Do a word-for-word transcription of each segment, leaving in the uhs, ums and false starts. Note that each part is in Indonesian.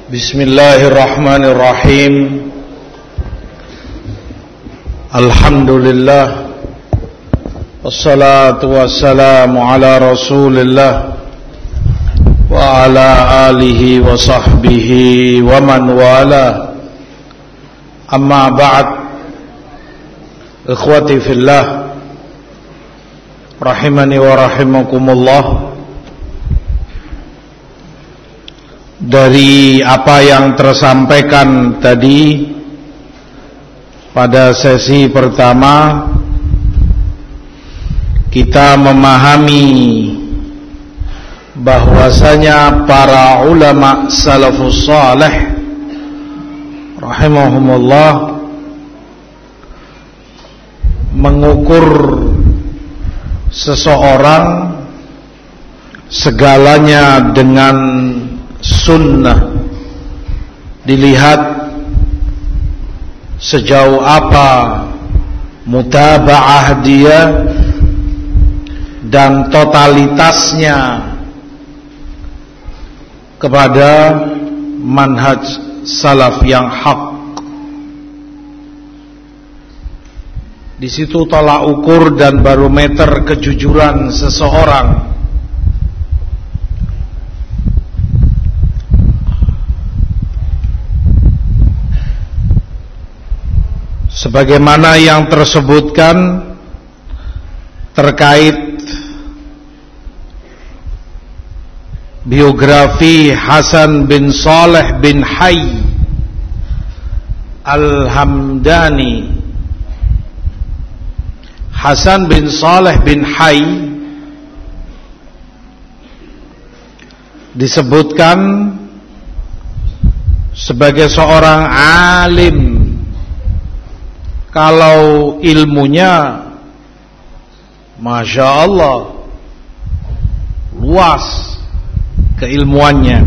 Bismillahirrahmanirrahim. Alhamdulillah. Wassalatu wassalamu ala Rasulillah wa ala alihi wa sahbihi wa man wala. Amma ba'd. Ikhwati fillah, rahimani wa rahimakumullah. Dari apa yang tersampaikan tadi pada sesi pertama, kita memahami bahwasanya para ulama salafus salih rahimahumullah mengukur seseorang segalanya dengan sunnah, dilihat sejauh apa mutaba'ah dia dan totalitasnya kepada manhaj salaf yang hak. Di situ tolak ukur dan barometer kejujuran seseorang. Sebagaimana yang tersebutkan terkait biografi Hasan bin Saleh bin Hayy Al-Hamdani. Hasan bin Saleh bin Hayy disebutkan sebagai seorang alim. Kalau ilmunya Masya Allah luas keilmuannya,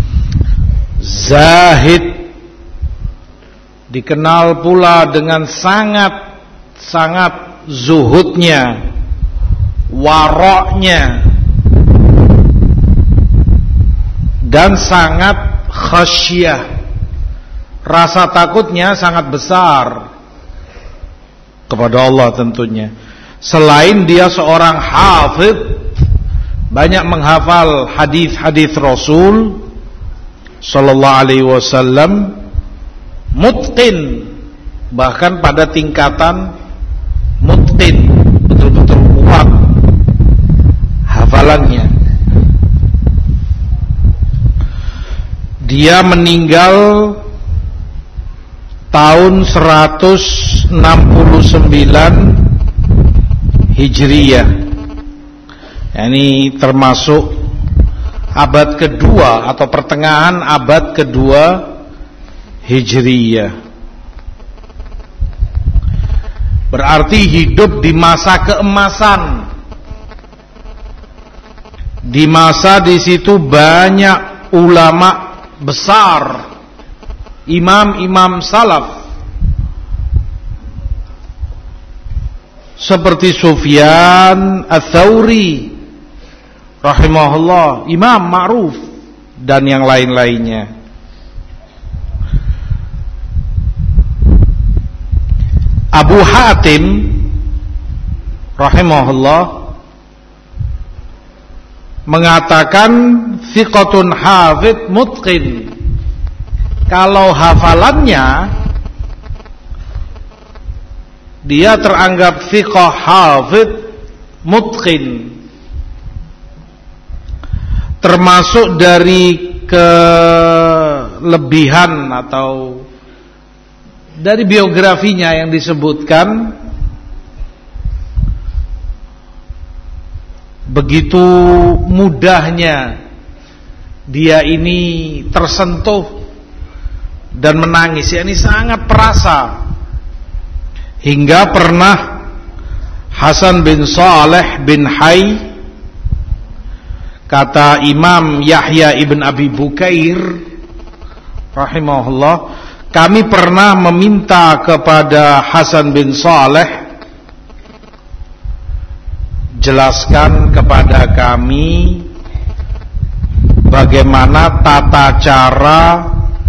zahid, dikenal pula dengan sangat-sangat zuhudnya, waroknya, dan sangat khasyah, rasa takutnya sangat besar kepada Allah tentunya. Selain dia seorang hafidh, banyak menghafal hadis-hadis Rasul sallallahu alaihi wasallam, mutqin, bahkan pada tingkatan mutqin, betul-betul kuat hafalannya. Dia meninggal tahun seratus enam puluh sembilan Hijriyah. Ini termasuk abad kedua atau pertengahan abad kedua Hijriyah. Berarti hidup di masa keemasan. Di masa di situ banyak ulama besar, imam-imam salaf seperti Sufyan Ats-Tsauri rahimahullah, imam ma'ruf, dan yang lain-lainnya. Abu Hatim rahimahullah mengatakan thiqatun hafidh mutqin. Kalau hafalannya dia teranggap thiqah hafidh mutqin, termasuk dari kelebihan atau dari biografinya yang disebutkan, begitu mudahnya dia ini tersentuh dan menangis, yakni sangat perasa, hingga pernah Hasan bin Saleh bin Hayy, kata Imam Yahya ibn Abi Bukair rahimahullah, kami pernah meminta kepada Hasan bin Saleh, jelaskan kepada kami bagaimana tata cara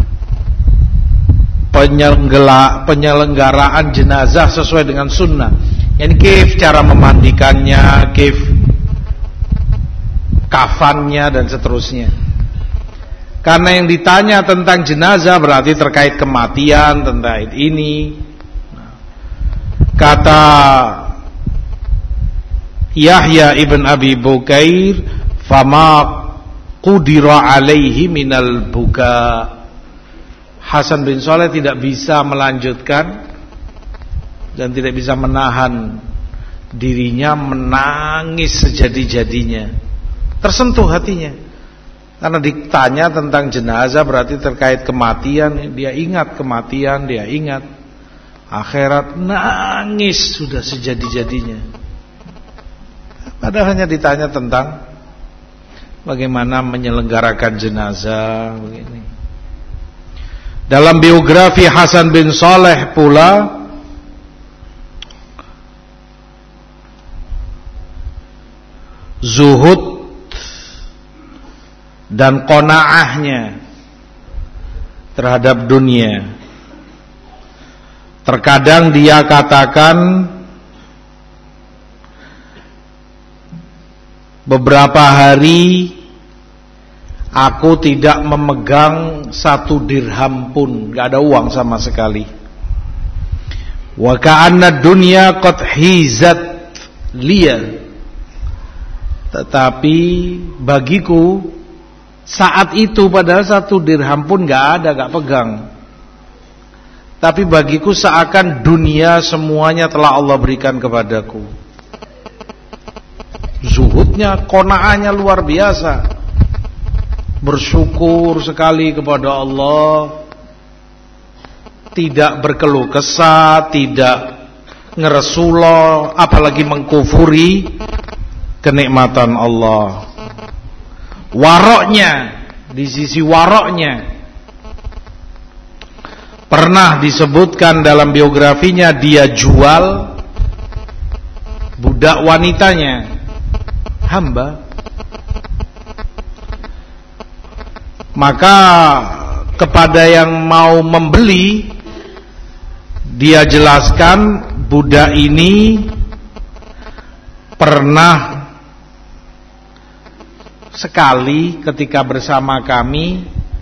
penyelenggara, penyelenggaraan jenazah sesuai dengan sunnah. Ini kif cara memandikannya, kif kafannya dan seterusnya. Karena yang ditanya tentang jenazah berarti terkait kematian, tentang ini. Kata Yahya ibn Abi Bukair, fama qudira alaihi minal buka. Hasan bin Saleh tidak bisa melanjutkan dan tidak bisa menahan dirinya menangis sejadi-jadinya. Tersentuh hatinya. Karena ditanya tentang jenazah berarti terkait kematian, dia ingat kematian, dia ingat akhirat, nangis sudah sejadi-jadinya. Padahal hanya ditanya tentang bagaimana menyelenggarakan jenazah begini. Dalam biografi Hasan bin Saleh pula zuhud dan qanaahnya terhadap dunia. Terkadang dia katakan beberapa hari aku tidak memegang satu dirham pun, gak ada uang sama sekali. Wa ka'anna dunya qad hizat liya. Tetapi bagiku saat itu padahal satu dirham pun gak ada, gak pegang. Tapi bagiku seakan dunia semuanya telah Allah berikan kepadaku. Zuhudnya, qanaahnya luar biasa. Bersyukur sekali kepada Allah. Tidak berkeluh kesah, tidak ngeresuloh, apalagi mengkufuri kenikmatan Allah. Waroknya, di sisi waroknya pernah disebutkan dalam biografinya dia jual budak wanitanya, hamba. Maka kepada yang mau membeli dia jelaskan budak ini pernah sekali ketika bersama kami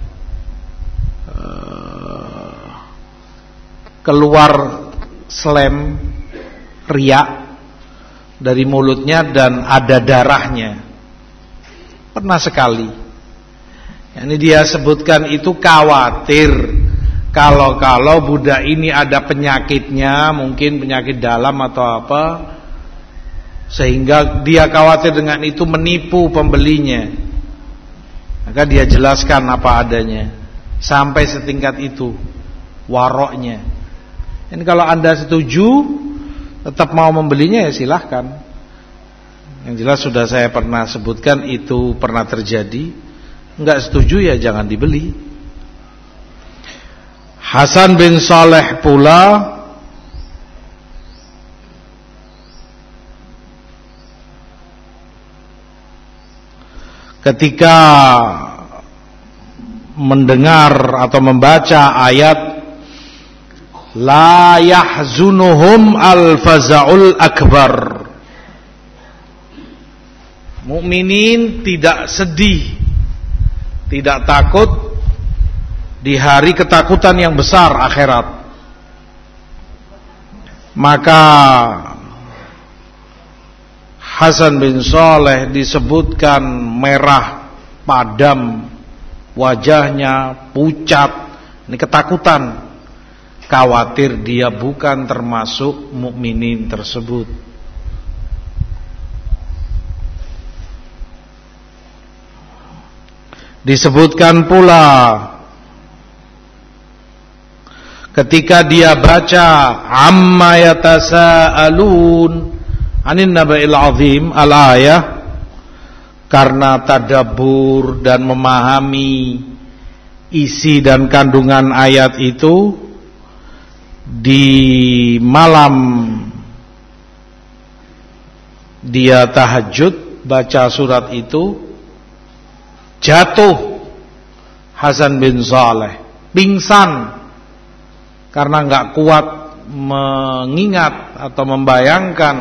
uh, keluar slem riak dari mulutnya dan ada darahnya. Pernah sekali. Ini dia sebutkan itu khawatir kalau-kalau budak ini ada penyakitnya, mungkin penyakit dalam atau apa, sehingga dia khawatir dengan itu menipu pembelinya. Maka dia jelaskan apa adanya. Sampai setingkat itu waroknya. Ini kalau Anda setuju tetap mau membelinya ya silahkan. Yang jelas sudah saya pernah sebutkan itu pernah terjadi. Enggak setuju ya jangan dibeli. Hasan bin Saleh pula ketika mendengar atau membaca ayat la yahzunuhum al-faza'ul akbar, mukminin tidak sedih, tidak takut di hari ketakutan yang besar akhirat. Maka Hasan bin Saleh disebutkan merah padam wajahnya, pucat. Ini ketakutan, khawatir dia bukan termasuk mukminin tersebut. Disebutkan pula ketika dia baca amma yatasaalun anin naba'il azim al-ayah, karena tadabbur dan memahami isi dan kandungan ayat itu, di malam dia tahajud baca surat itu, jatuh Hasan bin Saleh, pingsan karena nggak kuat mengingat atau membayangkan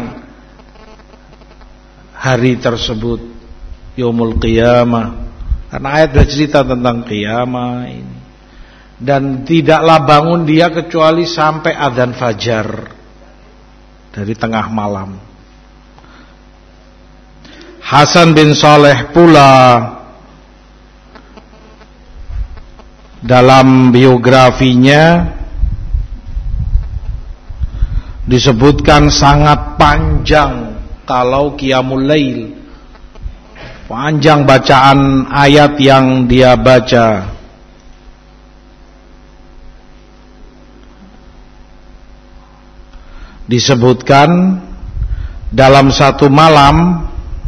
hari tersebut, yaumul qiyamah, karena ayat bercerita tentang qiyamah ini. Dan tidaklah bangun dia kecuali sampai adzan fajar dari tengah malam. Hasan bin Saleh pula dalam biografinya disebutkan sangat panjang kalau qiyamul lail, panjang bacaan ayat yang dia baca. Disebutkan dalam satu malam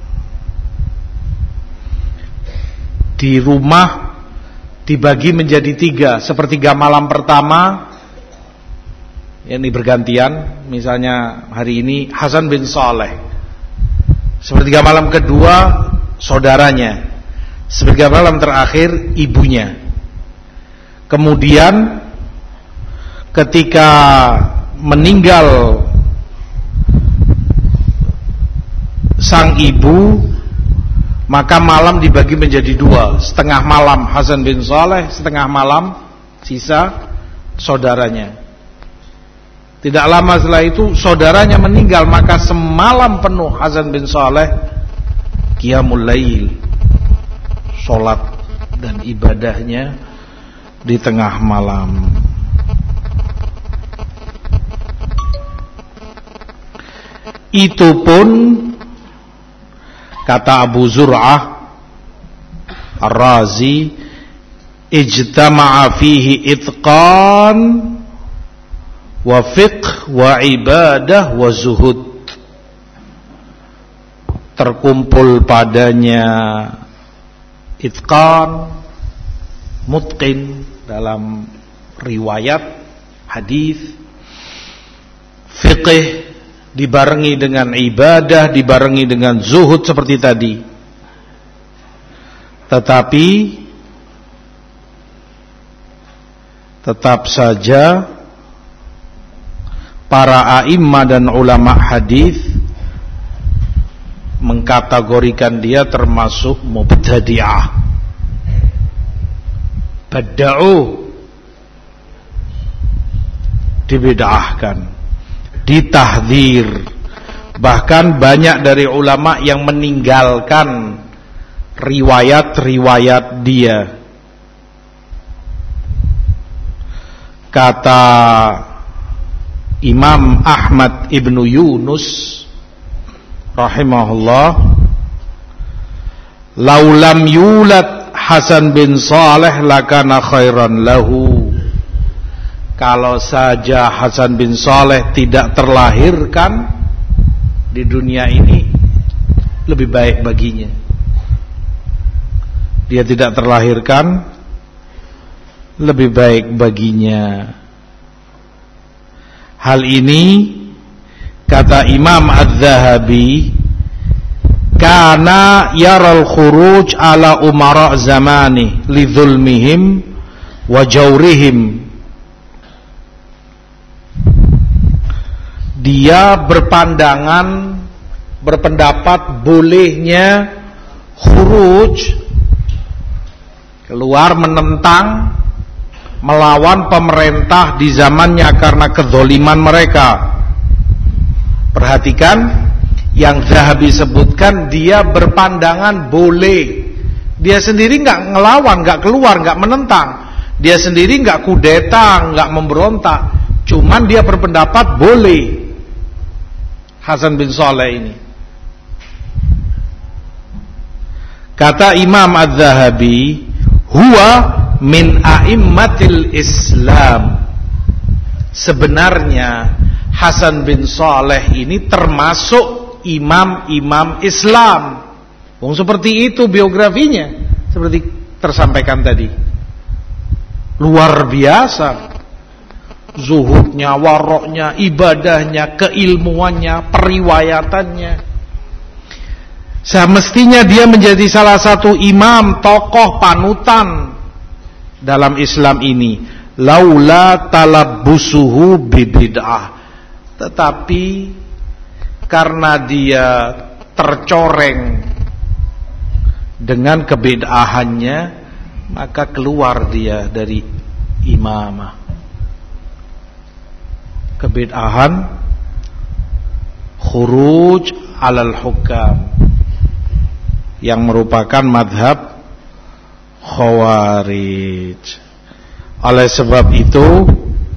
di rumah dibagi menjadi tiga. Sepertiga malam pertama, ini bergantian, misalnya hari ini Hasan bin Saleh. Sepertiga malam kedua saudaranya. Sepertiga malam terakhir ibunya. Kemudian ketika meninggal sang ibu, maka malam dibagi menjadi dua. Setengah malam Hasan bin Saleh, setengah malam sisa saudaranya. Tidak lama setelah itu saudaranya meninggal, maka semalam penuh Hasan bin Saleh qiyamul lail, salat dan ibadahnya di tengah malam. Itu pun kata Abu Zur'ah Ar-Razi, ijtama'a fihi itqan wa fiqh wa ibadah wa zuhud. Terkumpul padanya itqan, mutqin dalam riwayat hadis, fiqh dibarengi dengan ibadah, dibarengi dengan zuhud seperti tadi. Tetapi tetap saja para a'immah dan ulama hadis mengkategorikan dia termasuk mubtadi'ah, badda'u, dibid'ahkan, ditahdzir. Bahkan banyak dari ulama yang meninggalkan riwayat-riwayat dia. Kata Imam Ahmad ibnu Yunus rahimahullah, laulam yulad Hasan bin Saleh lakana khairan lahu. Kalau saja Hasan bin Saleh tidak terlahirkan di dunia ini, lebih baik baginya. Dia tidak terlahirkan, lebih baik baginya. Hal ini kata Imam Az-Zahabi, kana yaral khuruj ala umara zamani li zulmihim wa jawrihim. Dia berpandangan, berpendapat bolehnya khuruj, keluar menentang, melawan pemerintah di zamannya karena kezoliman mereka. Perhatikan yang Zahabi sebutkan, dia berpandangan boleh. Dia sendiri nggak ngelawan, nggak keluar, nggak menentang. Dia sendiri nggak kudeta, nggak memberontak. Cuman dia berpendapat boleh. Hasan bin Saleh ini. Kata Imam Az-Zahabi, huwa min a'immatil Islam. Sebenarnya Hasan bin Saleh ini termasuk imam-imam Islam. Wong seperti itu biografinya, seperti tersampaikan tadi. Luar biasa. Zuhudnya, waroknya, ibadahnya, keilmuannya, periwayatannya. Semestinya dia menjadi salah satu imam, tokoh panutan dalam Islam ini. Laula talab talabbusuhu bibid'ah, tetapi karena dia tercoreng dengan kebid'ahannya, maka keluar dia dari imamah. Kebid'ahan khuruj alal hukam, yang merupakan madhab Khawarij. Oleh sebab itu,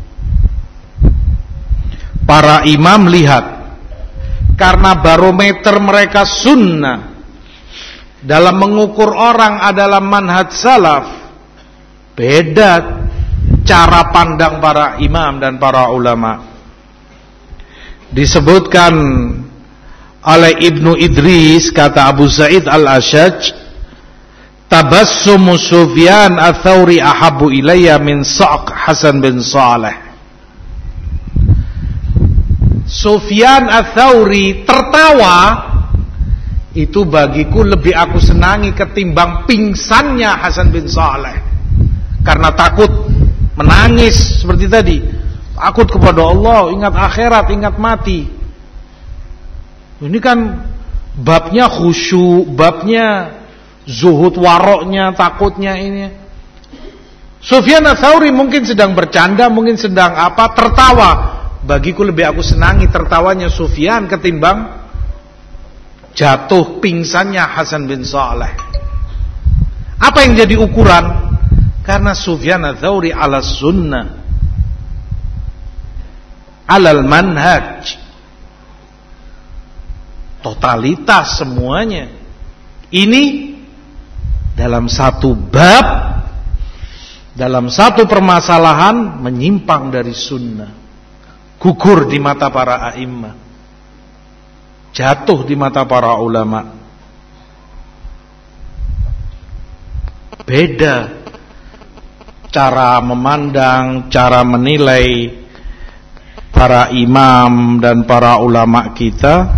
para imam lihat, karena barometer mereka sunnah, dalam mengukur orang adalah manhaj salaf, beda cara pandang para imam dan para ulama. Disebutkan oleh Ibnu Idris, kata Abu Sa'id al-Ashaj, tabassumu Sufyan ats-Tsauri ahabbu ilayya min Sa'q Hasan bin Saleh. Sufyan ats-Tsauri tertawa itu bagiku lebih aku senangi ketimbang pingsannya Hasan bin Saleh, karena takut menangis seperti tadi, takut kepada Allah, ingat akhirat, ingat mati. Ini kan babnya khusyuk, babnya zuhud waroknya, takutnya ini. Sufyan ats-Tsauri mungkin sedang bercanda, mungkin sedang apa, tertawa. Bagiku lebih aku senangi tertawanya Sufyan ketimbang jatuh pingsannya Hasan bin Saleh. Apa yang jadi ukuran? Karena Sufyan ats-Tsauri ala sunnah, alal manhaj, totalitas semuanya. Ini dalam satu bab, dalam satu permasalahan menyimpang dari sunnah, gugur di mata para a'immah, jatuh di mata para ulama. Beda cara memandang, cara menilai para imam dan para ulama kita,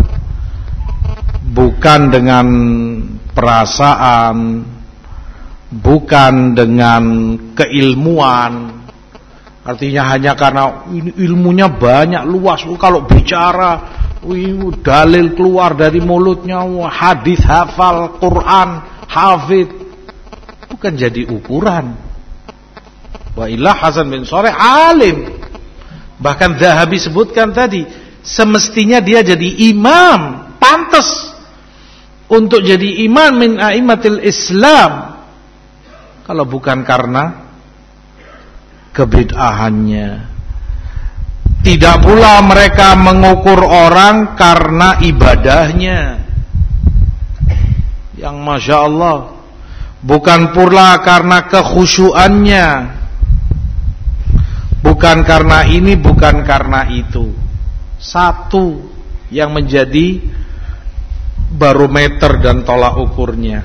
bukan dengan perasaan, bukan dengan keilmuan. Artinya hanya karena ini ilmunya banyak, luas, kalau bicara wih, dalil keluar dari mulutnya, hadis hafal, Quran hafid, bukan jadi ukuran. Wa illa Hasan bin Saleh alim. Bahkan Dzahabi sebutkan tadi, semestinya dia jadi imam, pantas untuk jadi imam min a'immatil Islam, kalau bukan karena kebid'ahannya. Tidak pula mereka mengukur orang karena ibadahnya yang Masya Allah, bukan pula karena kekhusyuannya, bukan karena ini, bukan karena itu. Satu yang menjadi barometer dan tolak ukurnya,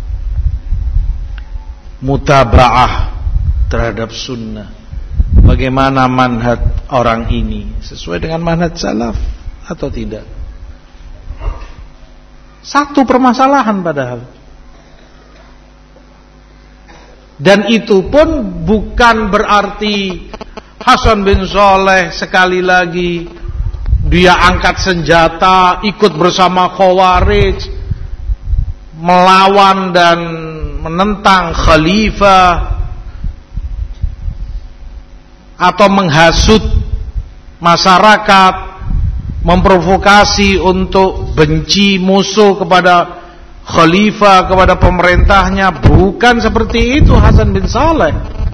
mutaba'ah terhadap sunnah. Bagaimana manhaj orang ini, sesuai dengan manhaj salaf atau tidak? Satu permasalahan padahal. Dan itu pun bukan berarti Hasan bin Saleh sekali lagi dia angkat senjata, ikut bersama Khawarij, melawan dan menentang khalifah, atau menghasut masyarakat, memprovokasi untuk benci musuh kepada khalifah, kepada pemerintahnya. Bukan seperti itu Hasan bin Saleh.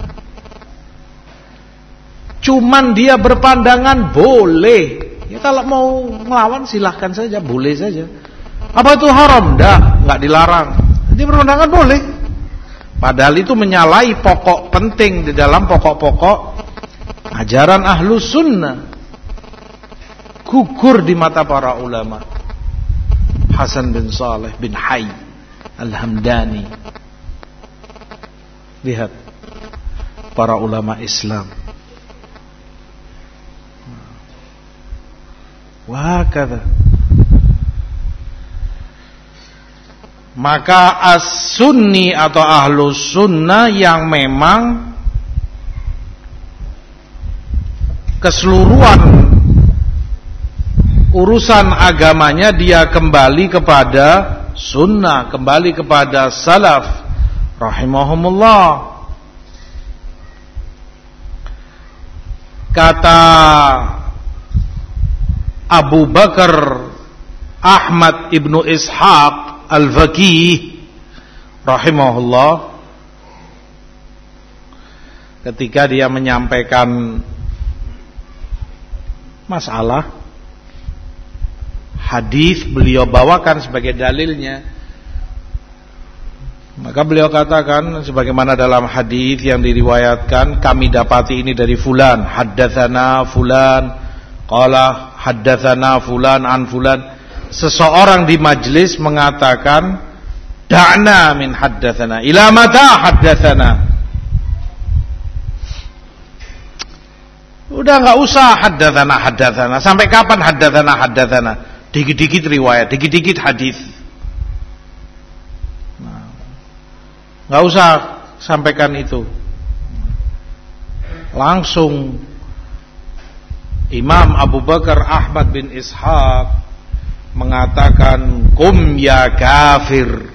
Cuman dia berpandangan boleh, ya kalau mau melawan silahkan saja, boleh saja. Apa itu haram? Enggak, enggak dilarang. Dia berpandangan boleh. Padahal itu menyalahi pokok penting di dalam pokok-pokok ajaran ahlu sunnah. Gugur di mata para ulama. Hasan bin Saleh bin Hayy Al-Hamdani. Lihat para ulama Islam. Wah kata. Maka as-sunni atau ahlus sunnah yang memang keseluruhan urusan agamanya dia kembali kepada sunnah, kembali kepada salaf rahimahumullah. Kata Abu Bakar Ahmad ibnu Ishaq al-Faqih rahimahullah, ketika dia menyampaikan masalah hadis, beliau bawakan sebagai dalilnya, maka beliau katakan sebagaimana dalam hadis yang diriwayatkan, kami dapati ini dari fulan, haddatsana fulan qala haddatsana fulan an fulan. Seseorang di majlis mengatakan, da'na min haddatsana ila mata haddatsana. Udah enggak usah haddatsana haddatsana, sampai kapan haddatsana haddatsana? Dikit-dikit riwayat, dikit-dikit hadis. Nggak usah sampaikan itu. Langsung Imam Abu Bakar Ahmad bin Ishaq mengatakan, kum ya kafir,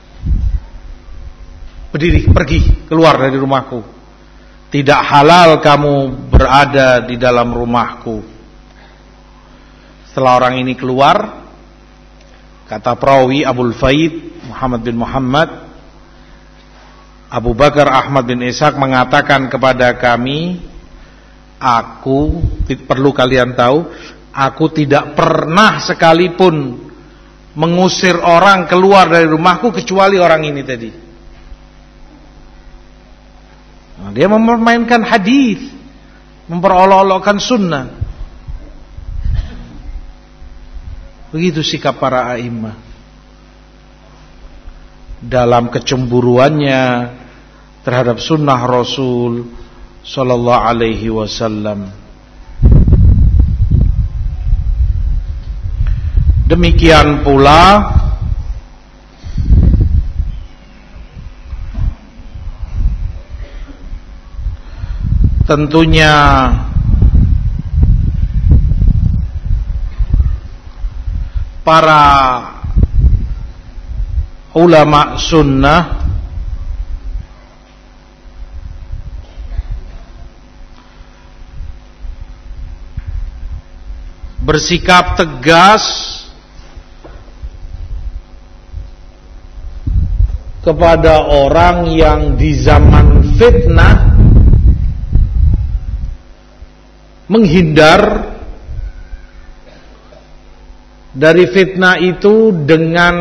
berdiri, pergi, keluar dari rumahku. Tidak halal kamu berada di dalam rumahku. Setelah orang ini keluar, kata perawi Abul Faid Muhammad bin Muhammad, Abu Bakar Ahmad bin Ishaq mengatakan kepada kami, aku, perlu kalian tahu, aku tidak pernah sekalipun mengusir orang keluar dari rumahku kecuali orang ini tadi. Nah, dia mempermainkan hadis, memperolok-olokkan sunnah. Begitu sikap para a'immah dalam kecemburuannya terhadap sunnah Rasul sallallahu alaihi wasallam. Demikian pula tentunya para ulama sunnah bersikap tegas kepada orang yang di zaman fitnah menghindar dari fitnah itu dengan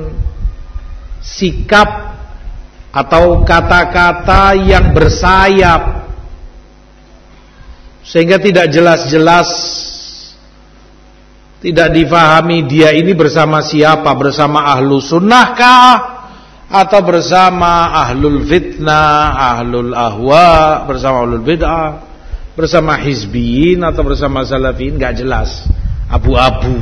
sikap atau kata-kata yang bersayap sehingga tidak jelas-jelas, tidak difahami dia ini bersama siapa, bersama ahlu sunnahkah atau bersama ahlul fitnah, ahlul ahwa, bersama ahlul bid'ah, bersama hizbiyin atau bersama salafin, gak jelas, abu-abu.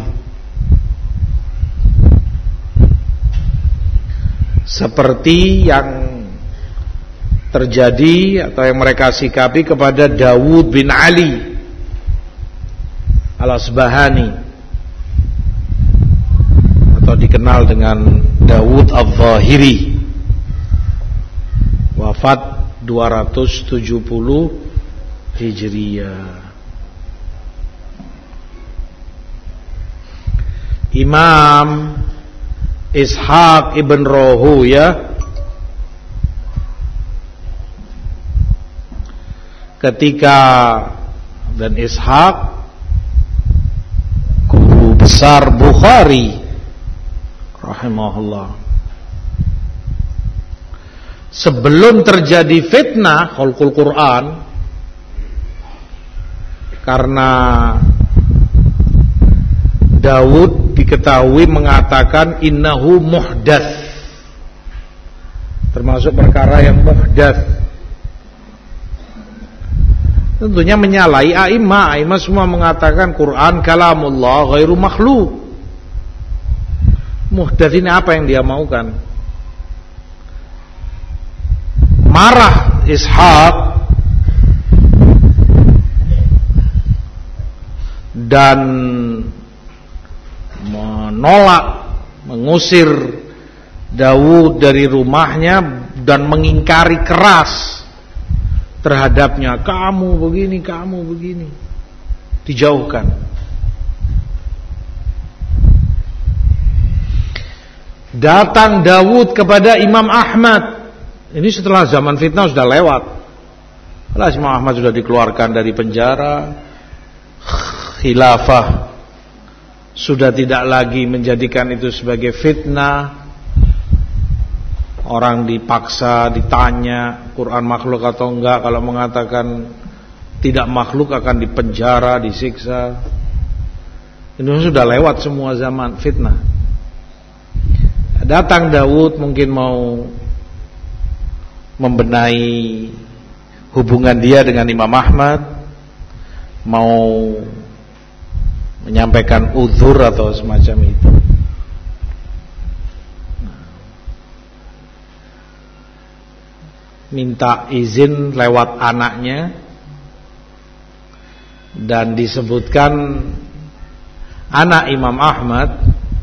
Seperti yang terjadi atau yang mereka sikapi kepada Dawud bin Ali Al-Asbahani, atau dikenal dengan Dawud Al-Zahiri, wafat dua ratus tujuh puluh Hijriyah. Imam Ishaq ibn Rahuya ketika, dan Ishaq guru besar Bukhari rahimahullah, sebelum terjadi fitnah khalqul Quran, karena Daud diketahui mengatakan innahu muhdats, termasuk perkara yang muhdats, tentunya menyalahi a'imah. A'imah semua mengatakan Quran kalamullah ghairu makhluk. Muhdats ini apa yang dia maukan? Marah Ishaq dan menolak, mengusir Daud dari rumahnya dan mengingkari keras terhadapnya, kamu begini, kamu begini, dijauhkan. Datang Daud kepada Imam Ahmad. Ini setelah zaman fitnah sudah lewat. Setelah Imam Ahmad sudah dikeluarkan dari penjara, khilafah sudah tidak lagi menjadikan itu sebagai fitnah. Orang dipaksa ditanya Quran makhluk atau enggak. Kalau mengatakan tidak makhluk akan dipenjara, disiksa. Ini sudah lewat semua zaman fitnah. Datang Daud mungkin mau membenahi hubungan dia dengan Imam Ahmad, mau menyampaikan uzur atau semacam itu. Minta izin lewat anaknya, dan disebutkan anak Imam Ahmad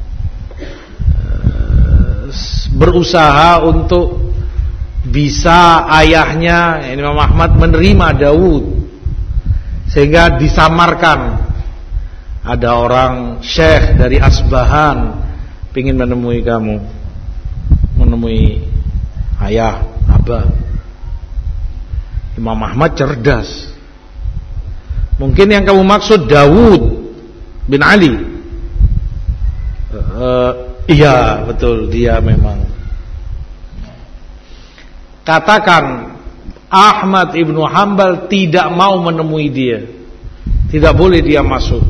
berusaha untuk bisa ayahnya Imam Ahmad menerima Daud, sehingga disamarkan ada orang syekh dari Asbahan ingin menemui kamu, menemui ayah, abah. Imam Ahmad cerdas. Mungkin yang kamu maksud Daud bin Ali. uh, Iya betul, dia memang. Katakan Ahmad ibnu Hanbal tidak mau menemui dia, tidak boleh dia masuk.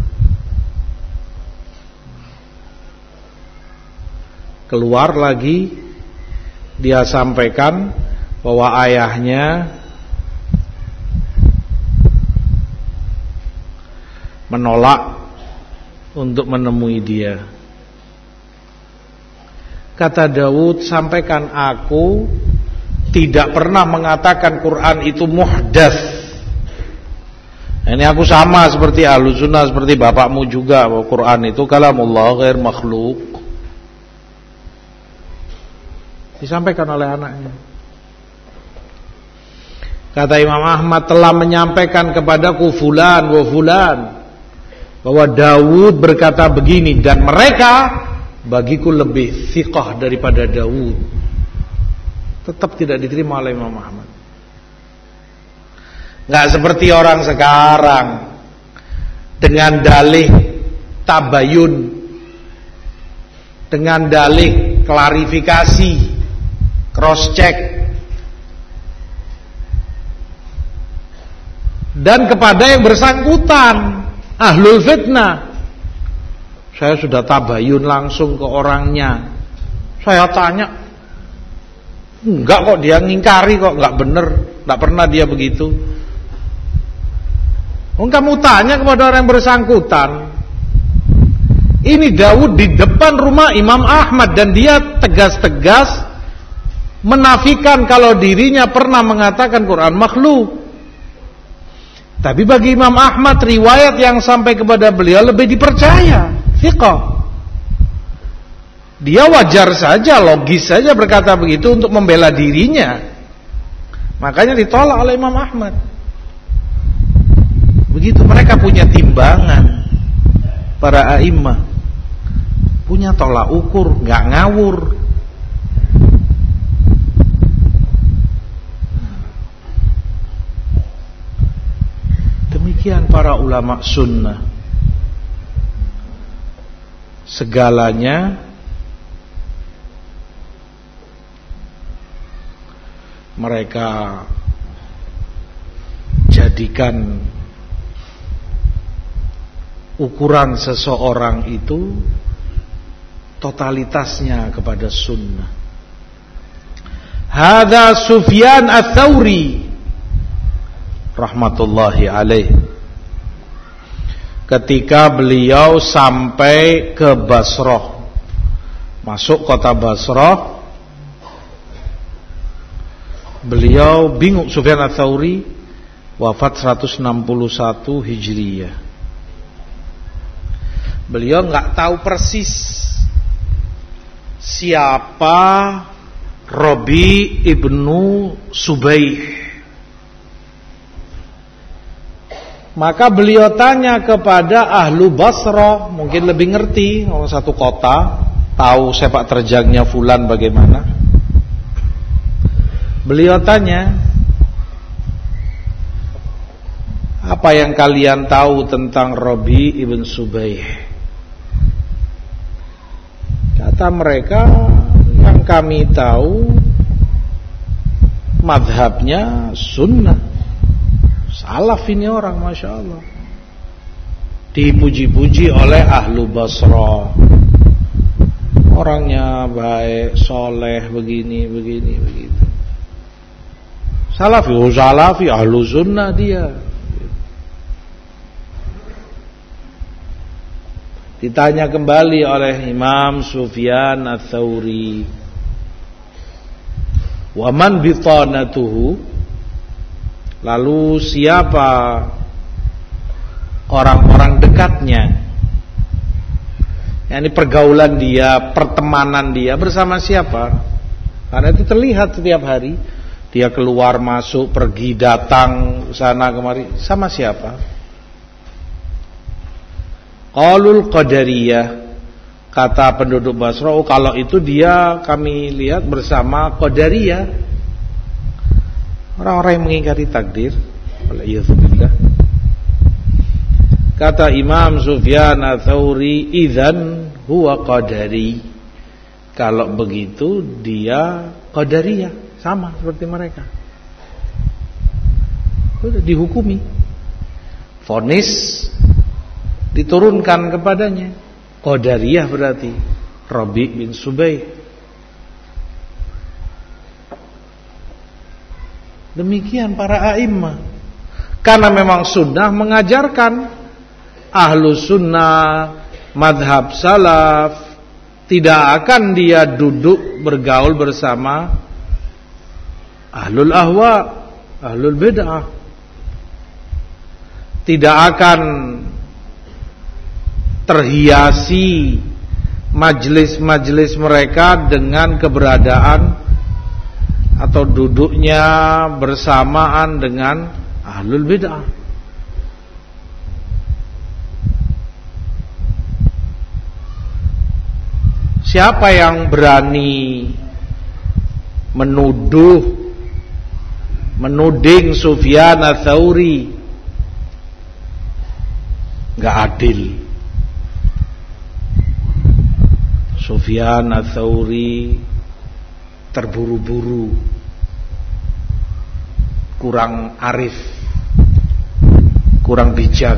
Keluar lagi, dia sampaikan bahwa ayahnya menolak untuk menemui dia. Kata Daud, sampaikan aku tidak pernah mengatakan Quran itu muhdats. Ini aku sama seperti Ahlus Sunnah, seperti bapakmu juga, bahwa Quran itu kalamullah ghair makhluk. Disampaikan oleh anaknya. Kata Imam Ahmad, telah menyampaikan kepadaku fulan wa fulan bahwa Daud berkata begini, dan mereka bagiku lebih thiqah daripada Daud. Tetap tidak diterima oleh Imam Ahmad. Nggak seperti orang sekarang dengan dalih tabayun, dengan dalih klarifikasi, cross check, dan kepada yang bersangkutan ahlul fitnah. Saya sudah tabayun langsung ke orangnya. Saya tanya, enggak kok, dia ngingkari kok, enggak bener, enggak pernah dia begitu. Oh, kamu tanya kepada orang yang bersangkutan. Ini Daud di depan rumah Imam Ahmad, dan dia tegas-tegas menafikan kalau dirinya pernah mengatakan Quran makhluk. Tapi bagi Imam Ahmad, riwayat yang sampai kepada beliau lebih dipercaya. Thiqah. Dia wajar saja, logis saja berkata begitu untuk membela dirinya. Makanya ditolak oleh Imam Ahmad. Begitu, mereka punya timbangan. Para a'immah punya tolak ukur, gak ngawur. Demikian para ulama sunnah. Segalanya mereka jadikan ukuran seseorang itu totalitasnya kepada sunnah. Hadza Sufyan ats-Tsauri rahmatullahi alaih, ketika beliau sampai ke Basrah, masuk kota Basrah, beliau bingung. Sufyan ats-Tsauri wafat seratus enam puluh satu Hijriyah. Beliau nggak tahu persis siapa Rabi ibnu Subaih. Maka beliau tanya kepada ahlu Basrah, mungkin lebih ngerti, orang satu kota, tahu sepak terjangnya fulan bagaimana. Beliau tanya, apa yang kalian tahu tentang Rabi ibn Subaih? Kata mereka, yang kami tahu madhabnya sunnah. Salaf ini orang, Masya Allah, dipuji-puji oleh ahlu Basrah, orangnya baik, soleh, begini, begini, begitu. Salafi, oh salafi, ahlu sunnah dia. Ditanya kembali oleh Imam Sufyan Ats-Tsauri, wa man bitanatuhu, lalu siapa orang-orang dekatnya, yakni pergaulan dia, pertemanan dia bersama siapa? Karena itu terlihat setiap hari dia keluar masuk, pergi datang sana kemari, sama siapa? Qaulul Qadariyah, kata penduduk Basra, oh kalau itu dia kami lihat bersama Qadariyah, orang-orang yang mengingkari takdir. Waliyadzubillah. Kata Imam Sufyan Ats-Tsauri, idzan huwa qadari, kalau begitu dia qadariyah, sama seperti mereka. Sudah dihukumi, vonis diturunkan kepadanya, qadariyah berarti Rabi bin Subaih. Demikian para a'immah. Karena memang sunnah mengajarkan, ahlu sunnah, madhab salaf, tidak akan dia duduk bergaul bersama ahlul ahwa, ahlul bid'ah. Tidak akan terhiasi majlis-majlis mereka dengan keberadaan atau duduknya bersamaan dengan ahlul bid'ah. Siapa yang berani menuduh, menuding Sufyan Ats-Tsauri, enggak adil. Sufyan Ats-Tsauri terburu-buru, kurang arif, kurang bijak.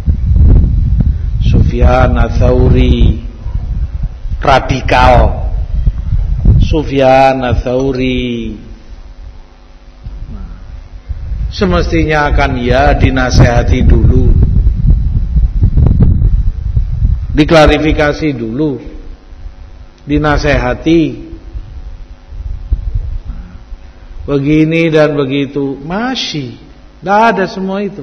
Sufyan Ats-Tsauri radikal. Sufyan Ats-Tsauri semestinya akan ya dinasehati dulu, diklarifikasi dulu, dinasehati. Begini dan begitu, masih tidak ada semua itu.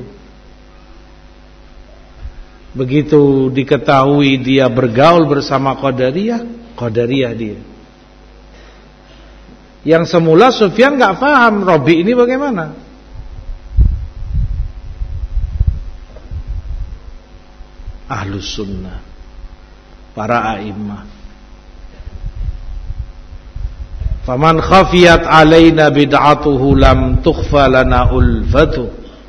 Begitu diketahui dia bergaul bersama Qadariyah, Qadariyah dia. Yang semula Sufyan nggak paham Rabi ini bagaimana. Ahlus sunnah, para a'immah. Faman khafiyat alaina bid'atuhu lam tukhfa lana ulfatu.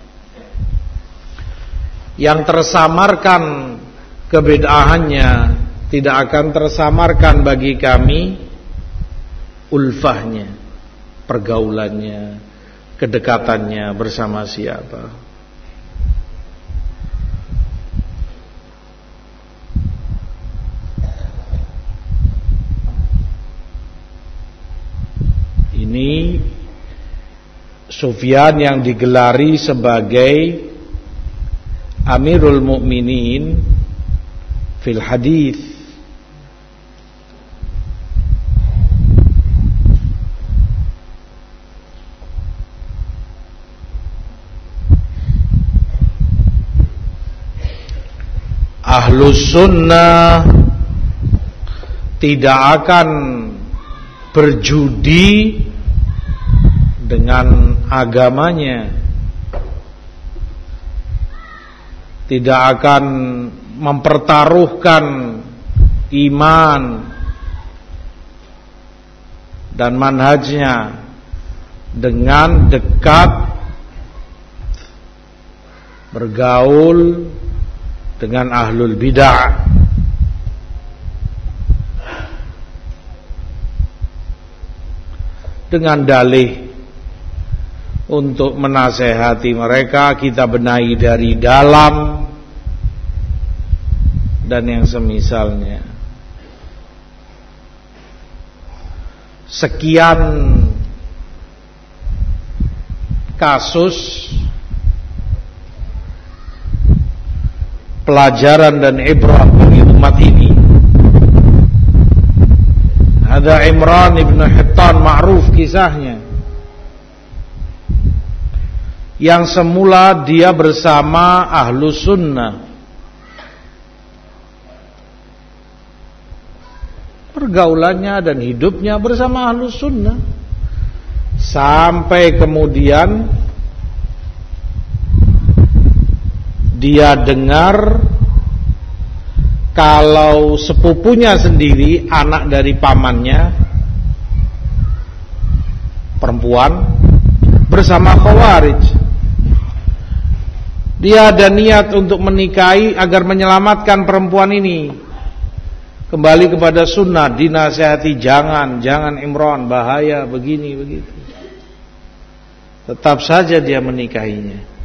Yang tersamarkan kebid'ahannya tidak akan tersamarkan bagi kami ulfahnya, pergaulannya, kedekatannya bersama siapa. Ini Sufyan yang digelari sebagai Amirul Mukminin fil hadis. Ahlus sunnah tidak akan berjudi dengan agamanya, tidak akan mempertaruhkan iman dan manhajnya dengan dekat bergaul dengan ahlul bid'ah. Dengan dalih untuk menasehati mereka, kita benahi dari dalam dan yang semisalnya. Sekian kasus pelajaran dan ibrah bagi umat ini. Ada Imran ibn Hittan, ma'ruf kisahnya, yang semula dia bersama ahlu sunnah, pergaulannya dan hidupnya bersama ahlu sunnah, sampai kemudian dia dengar kalau sepupunya sendiri, anak dari pamannya perempuan, bersama Khawarij. Dia ada niat untuk menikahi agar menyelamatkan perempuan ini kembali kepada sunnah. Dinasihati, jangan, jangan Imran, bahaya begini begitu. Tetap saja dia menikahinya.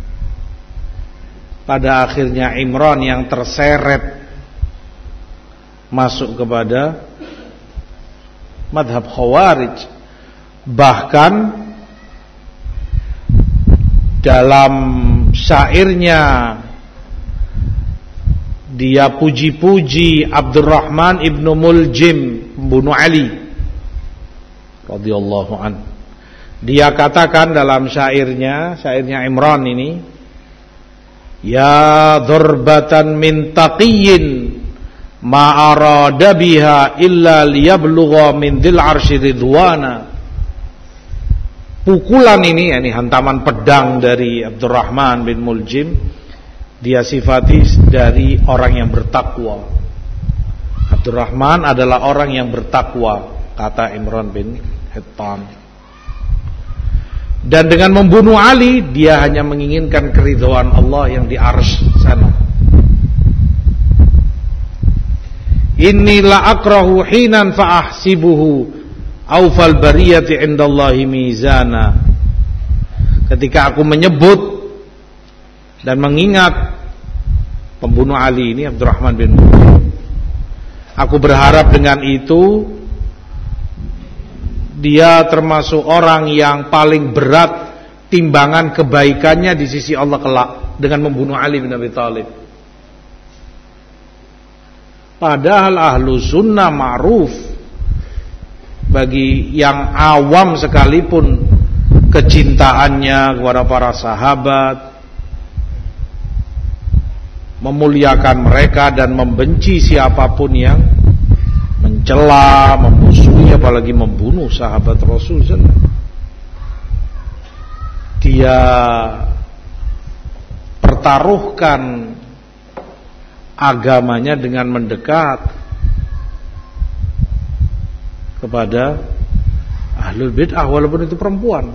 Pada akhirnya Imran yang terseret masuk kepada madhab Khawarij. Bahkan dalam syairnya dia puji-puji Abdurrahman ibnu Muljim, pembunuh Ali radhiyallahu an. Dia katakan dalam syairnya, syairnya Imran ini, ya dhurbatan min taqiyyin ma arada biha illa liyablugha min dzil arsy ridwana. Pukulan ini, yakni hantaman pedang dari Abdurrahman bin Muljim, dia sifati dari orang yang bertakwa. Abdurrahman adalah orang yang bertakwa, kata Imran bin Hittan. Dan dengan membunuh Ali, dia hanya menginginkan keridhaan Allah yang di arsy sana. Inni la akrahu hinan fa ahsibuhu awfal bariyati indallahi mizana. Ketika aku menyebut dan mengingat pembunuh Ali ini, Abdurrahman bin Muljim, aku berharap dengan itu dia termasuk orang yang paling berat timbangan kebaikannya di sisi Allah kelak dengan membunuh Ali bin Abi Thalib. Padahal ahlu sunnah ma'ruf, bagi yang awam sekalipun, kecintaannya kepada para sahabat, memuliakan mereka dan membenci siapapun yang mencela, memusuhi, apalagi membunuh sahabat Rasul sallallahu alaihi wasallam. Dia pertaruhkan agamanya dengan mendekat kepada ahlul bid'ah walaupun itu perempuan.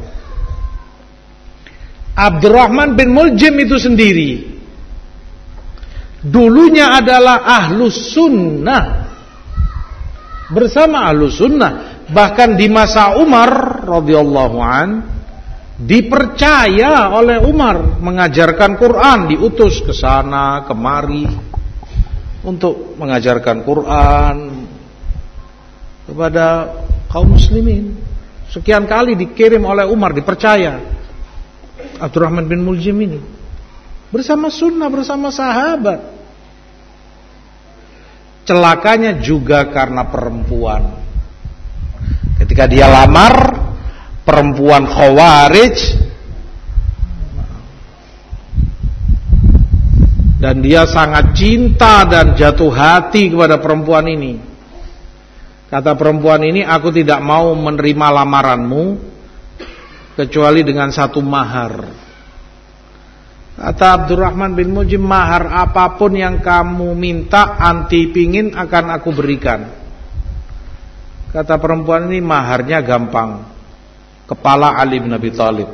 Abdurrahman bin Muljim itu sendiri dulunya adalah ahlus sunnah, bersama ahlus sunnah. Bahkan di masa Umar radhiyallahu an, dipercaya oleh Umar mengajarkan Quran, diutus ke sana kemari untuk mengajarkan Quran kepada kaum muslimin. Sekian kali dikirim oleh Umar, dipercaya Abdurrahman bin Muljim ini bersama sunnah, bersama sahabat. Celakanya juga karena perempuan. Ketika dia lamar perempuan Khawarij, dan dia sangat cinta dan jatuh hati kepada perempuan ini. Kata perempuan ini, aku tidak mau menerima lamaranmu kecuali dengan satu mahar. Kata Abdurrahman bin Muljim, mahar apapun yang kamu minta, anti pingin akan aku berikan. Kata perempuan ini, maharnya gampang, kepala Ali bin Abi Thalib.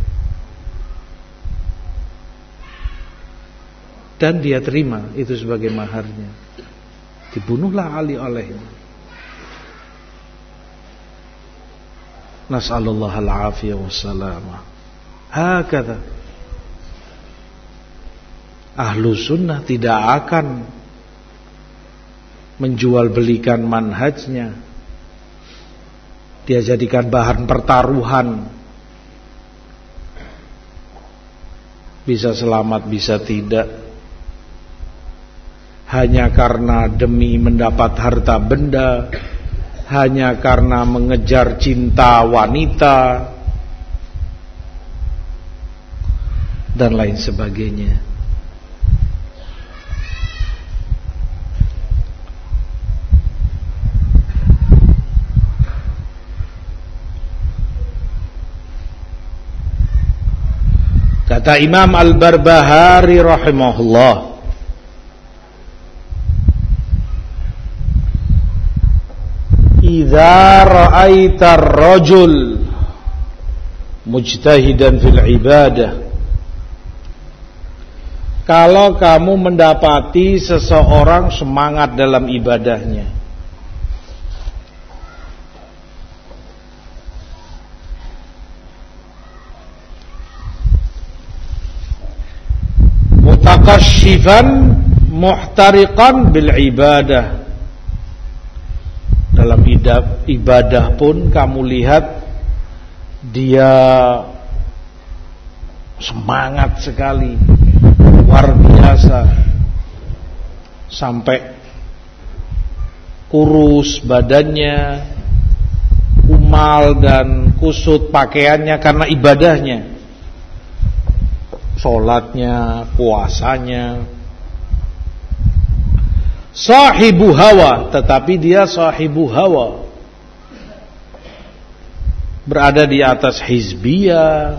Dan dia terima itu sebagai maharnya. Dibunuhlah Ali olehnya. Nas'alullah al-afiyah wassalamah. Hakadha ahlu sunnah tidak akan menjual belikan manhajnya. Dia jadikan bahan pertaruhan. Bisa selamat, bisa tidak. Hanya karena demi mendapat harta benda, hanya karena mengejar cinta wanita, dan lain sebagainya. Kata Imam Al-Barbahari rahimahullah, idza ra'aita ar-rajul mujtahidan fil ibadah, kalau kamu mendapati seseorang semangat dalam ibadahnya, mutakashifan muhtariqan bil ibadah, dalam ibadah pun kamu lihat dia semangat sekali, luar biasa, sampai kurus badannya, kumal dan kusut pakaiannya karena ibadahnya, sholatnya, puasanya. Sahibu hawa, tetapi dia sahibu hawa, berada di atas hizbiyah,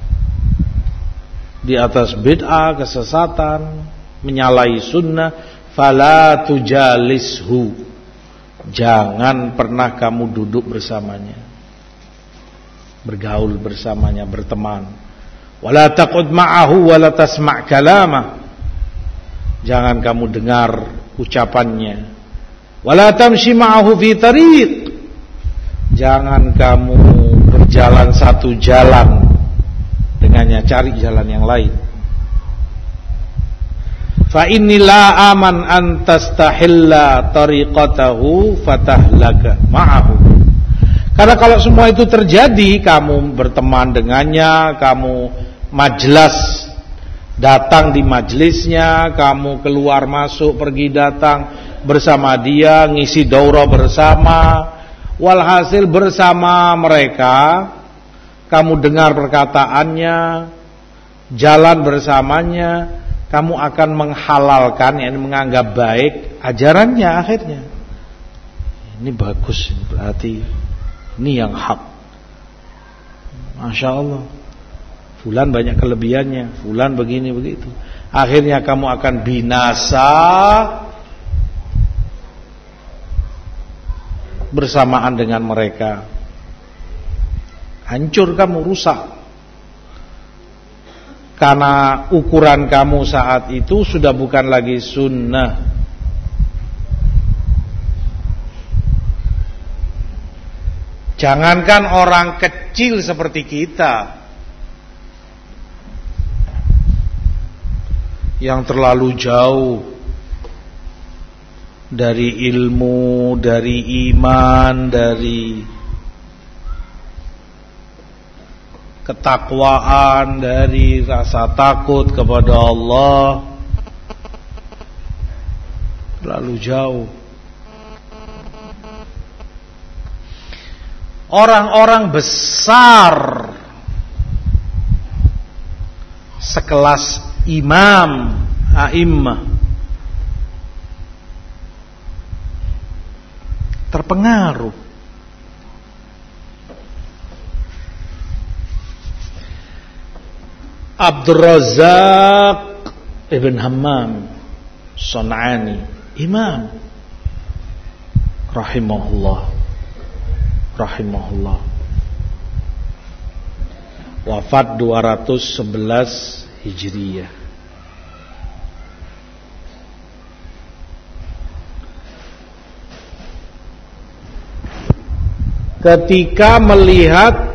di atas bid'ah, kesesatan, menyalahi sunnah. Fala tujalishu, jangan pernah kamu duduk bersamanya, bergaul bersamanya, berteman. Wala taqud ma'ahu wala tasma' kalamah, jangan kamu dengar ucapannya. Wala tamshi ma'ahu fi tariq, jangan kamu berjalan satu jalan dengannya, cari jalan yang lain. Fa inni la aman an tastahilla tariqatahu fatahlaka ma'ahu, karena kalau semua itu terjadi, kamu berteman dengannya, kamu majlis, datang di majlisnya, kamu keluar masuk, pergi datang bersama dia, ngisi daurah bersama, walhasil bersama mereka, kamu dengar perkataannya, jalan bersamanya, kamu akan menghalalkan, yakni menganggap baik ajarannya akhirnya. Ini bagus, berarti ini yang hak. Masya Allah, fulan banyak kelebihannya, fulan begini begitu. Akhirnya kamu akan binasa bersamaan dengan mereka. Hancur kamu, rusak. Karena ukuran kamu saat itu sudah bukan lagi sunnah. Jangankan orang kecil seperti kita yang terlalu jauh dari ilmu, dari iman, dari ketakwaan, dari rasa takut kepada Allah, terlalu jauh. Orang-orang besar sekelas Imam a'immah terpengaruh. Abdur Razzaq Ibn Hammam San'ani, imam rahimahullah rahimahullah wafat dua ratus sebelas Hijriyah. Ketika melihat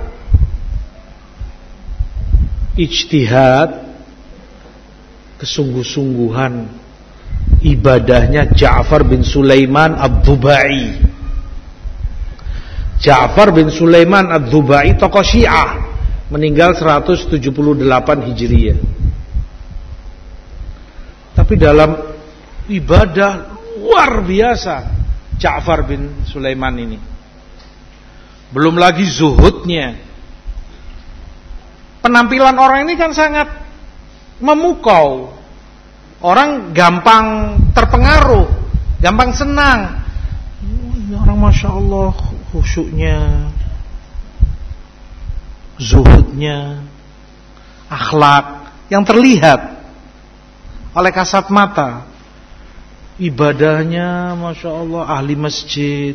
ijtihad, kesungguh-sungguhan ibadahnya Ja'far bin Sulaiman Ad-Dubai. Ja'far bin Sulaiman Ad-Dubai tokoh Syiah, meninggal seratus tujuh puluh delapan Hijriyah. Tapi dalam ibadah luar biasa Ja'far bin Sulaiman ini. Belum lagi zuhudnya. Penampilan orang ini kan sangat memukau. Orang gampang terpengaruh, gampang senang. Oh, ini orang Masya Allah khusyuknya, zuhudnya, akhlak yang terlihat oleh kasat mata. Ibadahnya Masya Allah, ahli masjid,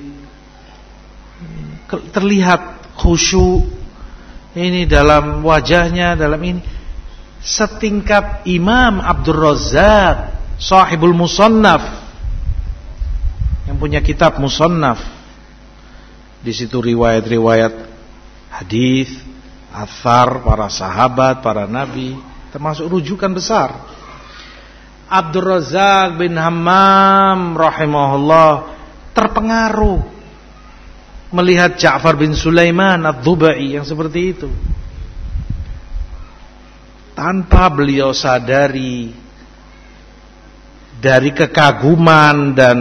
terlihat khusyuk ini dalam wajahnya, dalam ini. Setingkat Imam Abdur Razzaq Sahibul Musannaf, yang punya kitab Musannaf. Di situ riwayat-riwayat hadis, athar para sahabat, para nabi, termasuk rujukan besar. Abdur Razzaq bin Hammam rahimahullah terpengaruh melihat Ja'far bin Sulaiman Ad-Dubai yang seperti itu. Tanpa beliau sadari, dari kekaguman dan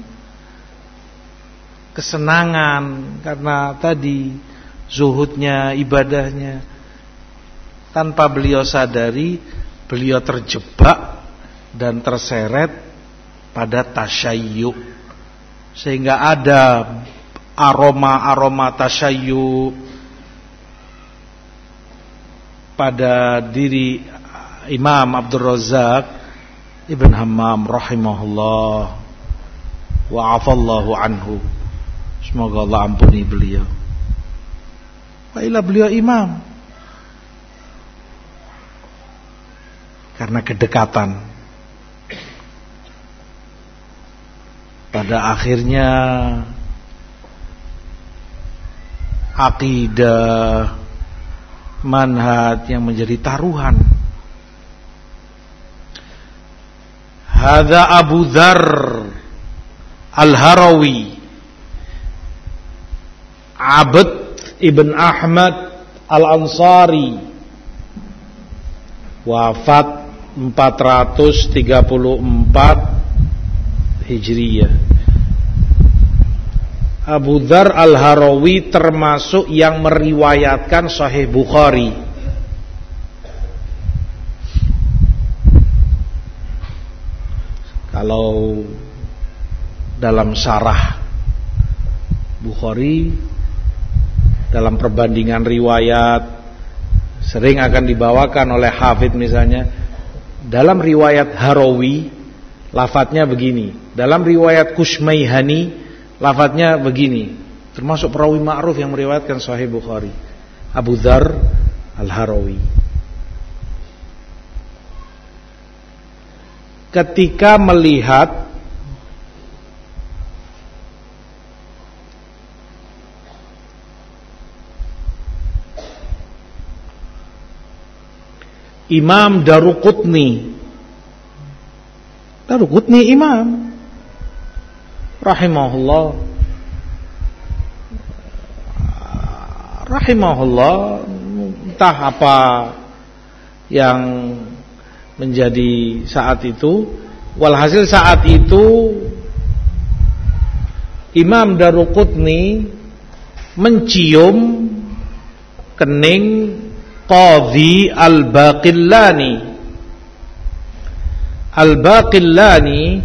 kesenangan karena tadi zuhudnya, ibadahnya, tanpa beliau sadari beliau terjebak dan terseret pada tasyayyu, sehingga ada aroma-aroma tasyayyu pada diri Imam Abdur Razzaq Ibn Hammam rahimahullah wa afallahu anhu. Semoga Allah ampuni beliau. Baiklah, beliau imam karena kedekatan. Pada akhirnya akidah, manhaj yang menjadi taruhan. Hadza Abu Dzar Al-Harawi Abd Ibn Ahmad Al-Ansari, wafat empat ratus tiga puluh empat Hijriyah. Abu Dzar Al-Harawi termasuk yang meriwayatkan Sahih Bukhari. Kalau dalam syarah Bukhari, dalam perbandingan riwayat, sering akan dibawakan oleh hafidz misalnya, dalam riwayat Harawi lafadznya begini, dalam riwayat Kushmayhani lafadznya begini. Termasuk perawi ma'ruf yang meriwayatkan Sahih Bukhari, Abu Dzar Al-Harawi. Ketika melihat Imam Daruqutni, Daruqutni imam rahimahullah rahimahullah entah apa yang menjadi saat itu, walhasil saat itu Imam Daruqutni mencium kening Qadhi Al-Baqillani. Al-Baqillani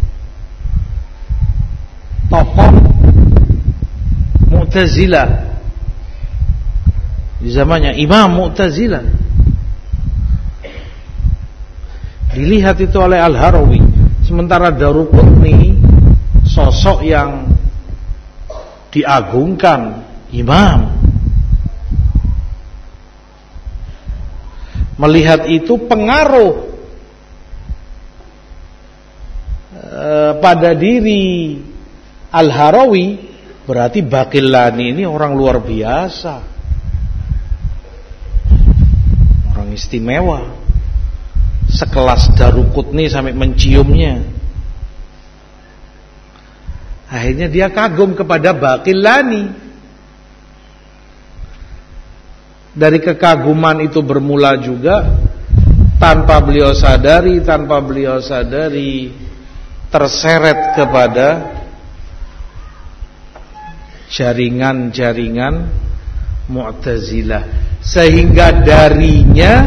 tokoh Mu'tazilah di zamannya Imam Mu'tazilah. Dilihat itu oleh Al-Harawi. Sementara Daruqutni sosok yang diagungkan, imam. Melihat itu pengaruh e, pada diri Al-Harawi, berarti Baqillani ini orang luar biasa, orang istimewa, sekelas Daruqutni sampai menciumnya. Akhirnya dia kagum kepada Baqillani. Dari kekaguman itu bermula juga, tanpa beliau sadari, tanpa beliau sadari terseret kepada jaringan-jaringan Mu'tazilah, sehingga darinya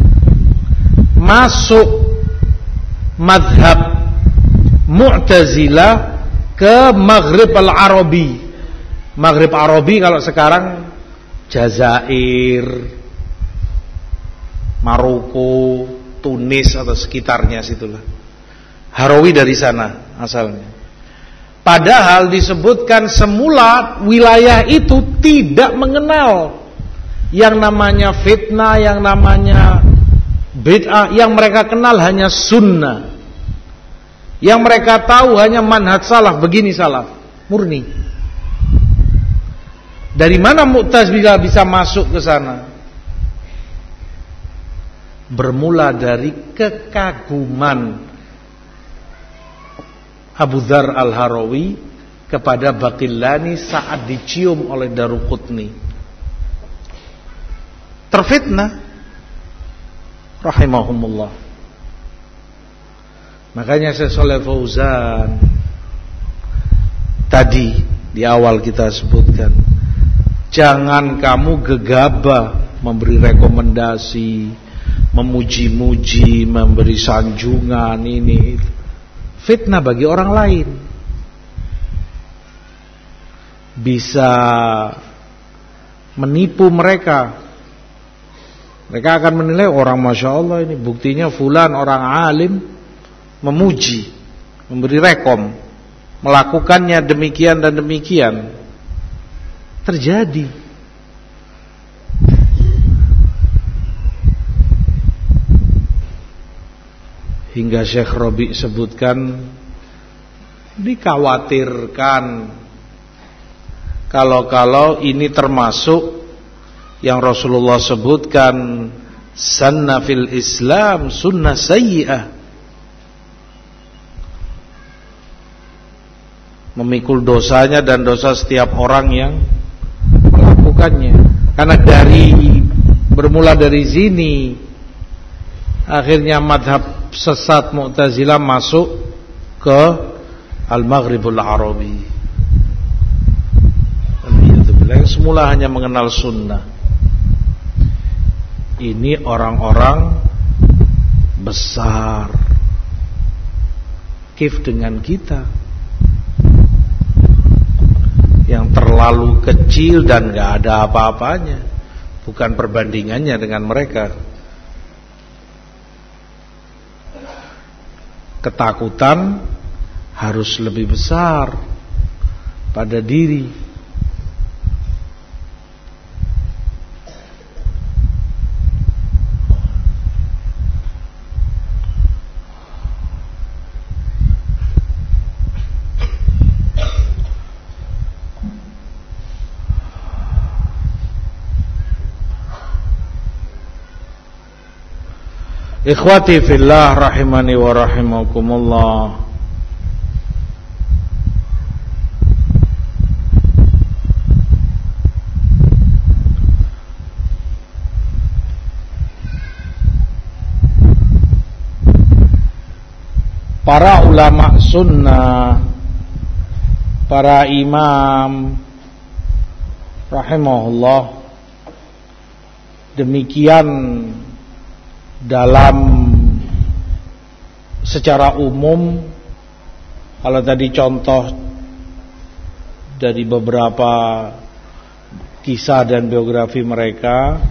masuk madhab Mu'tazilah ke Maghrib al-Arabi. Maghrib Arabi kalau sekarang Jazair, Maroko, Tunis atau sekitarnya situlah. Harawi dari sana asalnya. Padahal disebutkan semula wilayah itu tidak mengenal yang namanya fitnah, yang namanya bid'ah. Yang mereka kenal hanya sunnah. Yang mereka tahu hanya manhaj salaf, begini salaf, murni. Dari mana Mu'tazilah bisa masuk ke sana? Bermula dari kekaguman Abu Dzar Al-Harawi kepada Baqillani saat dicium oleh Daruqutni. Terfitnah, rahimahumullah. Makanya Syekh Shalih Fauzan tadi di awal kita sebutkan, jangan kamu gegabah memberi rekomendasi, memuji-muji, memberi sanjungan ini. Fitnah bagi orang lain. Bisa menipu mereka. Mereka akan menilai orang Masya Allah ini, buktinya fulan orang alim memuji, memberi rekom, melakukannya demikian dan demikian. Terjadi. Hingga Syekh Rabi sebutkan, dikhawatirkan kalau-kalau ini termasuk yang Rasulullah sebutkan, sanna fil Islam sunnah sayyi'ah, memikul dosanya dan dosa setiap orang yang melakukannya. Karena dari bermula dari sini akhirnya madhab sesat Mu'tazilah masuk ke Al-Maghribul Arabi. Yang semula hanya mengenal sunnah, ini orang-orang besar, kif dengan kita yang terlalu kecil dan gak ada apa-apanya, bukan perbandingannya dengan mereka. Ketakutan harus lebih besar pada diri. Ikhwati fillah rahimani wa rahimakumullah. Para ulama sunnah, para imam rahimahullah, demikian dalam secara umum, kalau tadi contoh dari beberapa kisah dan biografi mereka,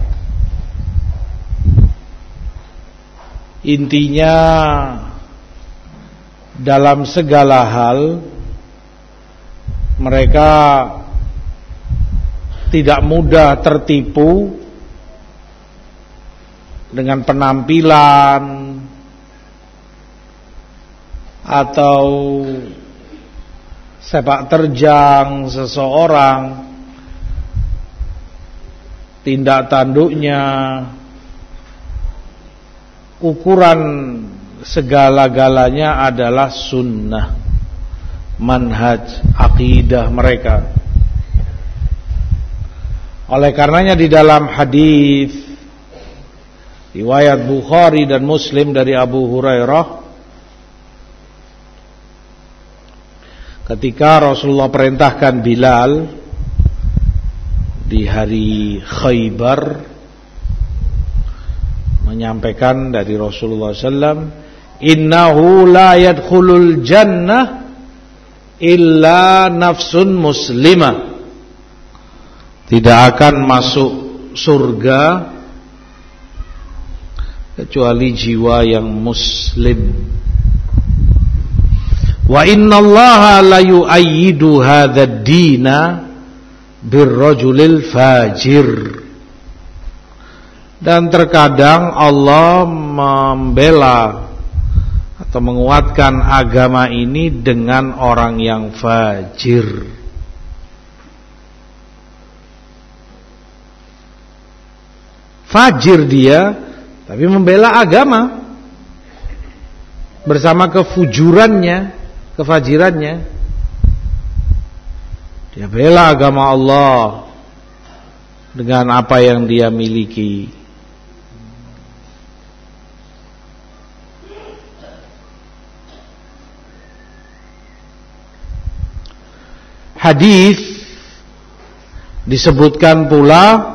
intinya dalam segala hal mereka tidak mudah tertipu dengan penampilan atau sepak terjang seseorang, tindak tanduknya, ukuran segala-galanya adalah sunnah, manhaj, akidah mereka. Oleh karenanya di dalam hadis riwayat Bukhari dan Muslim dari Abu Hurairah, ketika Rasulullah perintahkan Bilal di hari Khaybar, menyampaikan dari Rasulullah sallallahu alaihi wasallam, innahu la yadkhulul jannah illa nafsun muslimah, tidak akan masuk surga kecuali jiwa yang muslim. Wa innallaha la yu'ayyidu hadzal dina birrajulil fajir, dan terkadang Allah membela atau menguatkan agama ini dengan orang yang fajir. Fajir dia, tapi membela agama bersama kefujurannya, kefajirannya. Dia bela agama Allah dengan apa yang dia miliki. Hadis disebutkan pula,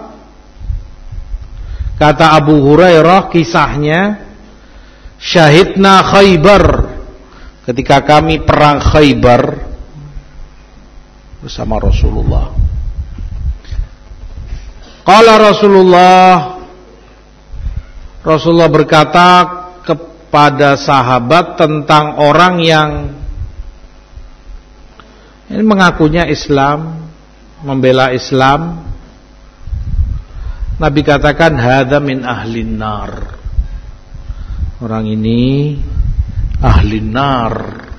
kata Abu Hurairah kisahnya, syahidna Khaybar, ketika kami perang Khaybar bersama Rasulullah. Qala Rasulullah, Rasulullah berkata kepada sahabat tentang orang yang ini mengakunya Islam, membela Islam. Nabi katakan, hadza min ahlin nar, orang ini ahlin nar.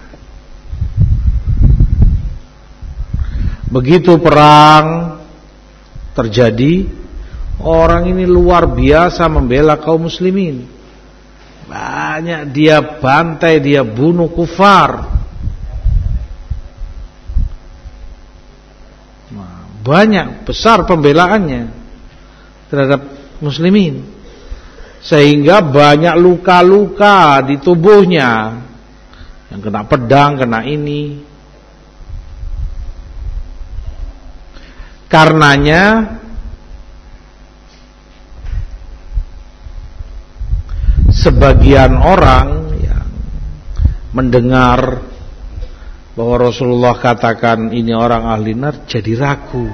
Begitu perang terjadi, orang ini luar biasa membela kaum muslimin. Banyak dia bantai, dia bunuh kufar. Banyak, besar pembelaannya terhadap muslimin, sehingga banyak luka-luka di tubuhnya, yang kena pedang, kena ini. Karenanya sebagian orang yang mendengar bahwa Rasulullah katakan ini orang ahli nar, jadi ragu.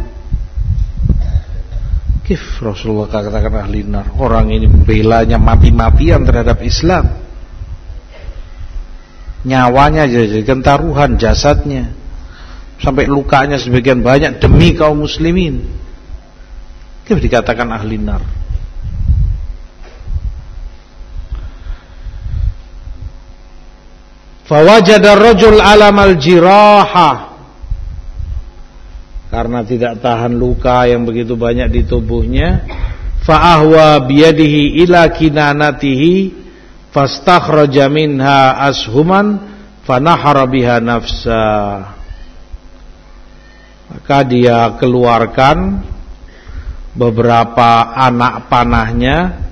Kif Rasulullah katakan ahli nar, orang ini belanya mati-matian terhadap Islam, nyawanya jadi kentaruhan, jasadnya sampai lukanya sebagian banyak demi kaum muslimin. Kif dikatakan ahli nar? Fawajada rajul alamal jiraha, karena tidak tahan luka yang begitu banyak di tubuhnya, fa'ahwa biyadihi ila kinanatihi fastakhraja minha ashuman fanahara biha nafsa. Maka dia keluarkan beberapa anak panahnya,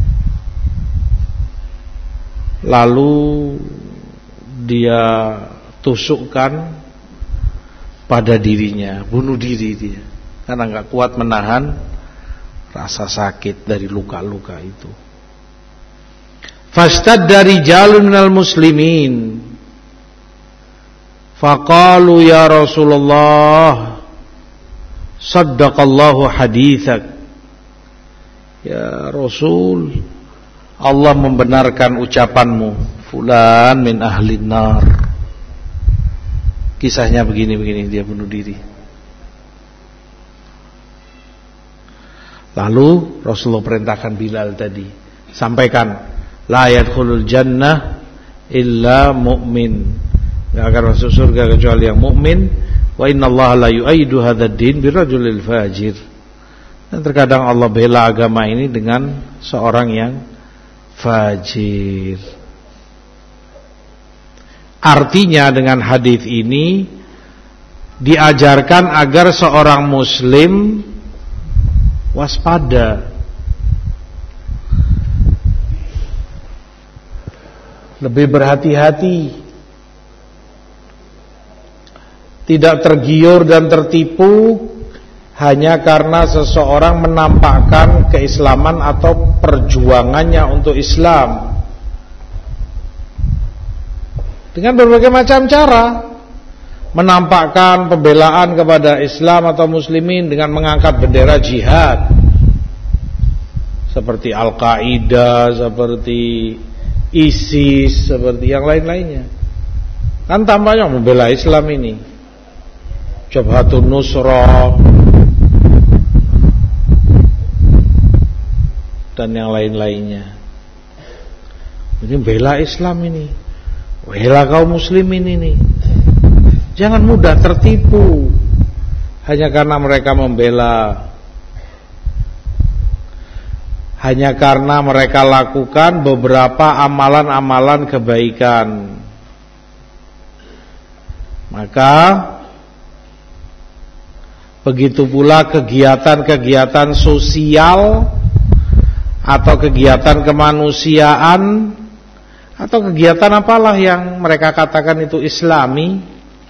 lalu dia tusukkan pada dirinya, bunuh diri dia, karena nggak kuat menahan rasa sakit dari luka-luka itu. Fastadda rijalun minal muslimin faqalu ya Rasulullah saddaqallahu haditsak. Ya Rasul, Allah membenarkan ucapanmu, fulan min ahli nar. Kisahnya begini-begini, dia bunuh diri. Lalu Rasulullah perintahkan Bilal tadi, sampaikan, la yadkhulul jannah illa mu'min, enggak akan masuk surga kecuali yang mukmin. Wa innallaha la yu'ayyidu hadzal din birrajulil fajir. Dan terkadang Allah bela agama ini dengan seorang yang fajir. Artinya dengan hadis ini diajarkan agar seorang muslim waspada, lebih berhati-hati, tidak tergiur dan tertipu hanya karena seseorang menampakkan keislaman atau perjuangannya untuk Islam dengan berbagai macam cara. Menampakkan pembelaan kepada Islam atau muslimin dengan mengangkat bendera jihad seperti Al-Qaeda, seperti ISIS, seperti yang lain-lainnya. Kan tampaknya membela Islam ini, Jabhatun Nusrah dan yang lain-lainnya. Ini bela Islam ini, bela kaum muslimin ini. Jangan mudah tertipu hanya karena mereka membela, hanya karena mereka lakukan beberapa amalan-amalan kebaikan. Maka begitu pula kegiatan-kegiatan sosial atau kegiatan kemanusiaan atau kegiatan apalah yang mereka katakan itu Islami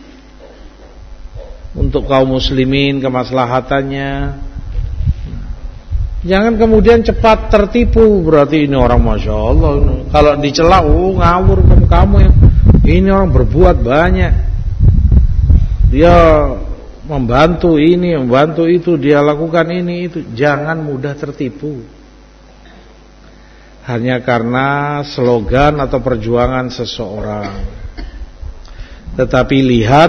untuk kaum muslimin, kemaslahatannya. Jangan kemudian cepat tertipu, berarti ini orang Masya Allah. Kalau dicela, oh ngawur kamu, kamu yang ini orang berbuat banyak, dia membantu ini, membantu itu, dia lakukan ini itu. Jangan mudah tertipu hanya karena slogan atau perjuangan seseorang. Tetapi lihat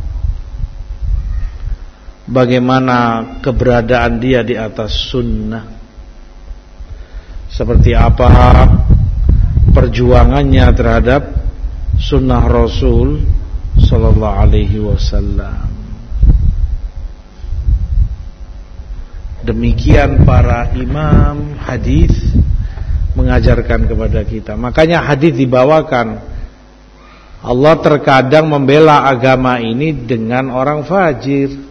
bagaimana keberadaan dia di atas sunnah, seperti apa perjuangannya terhadap sunnah Rasul sallallahu alaihi wasallam. Demikian para imam hadis mengajarkan kepada kita. Makanya hadis dibawakan, Allah terkadang membela agama ini dengan orang fajir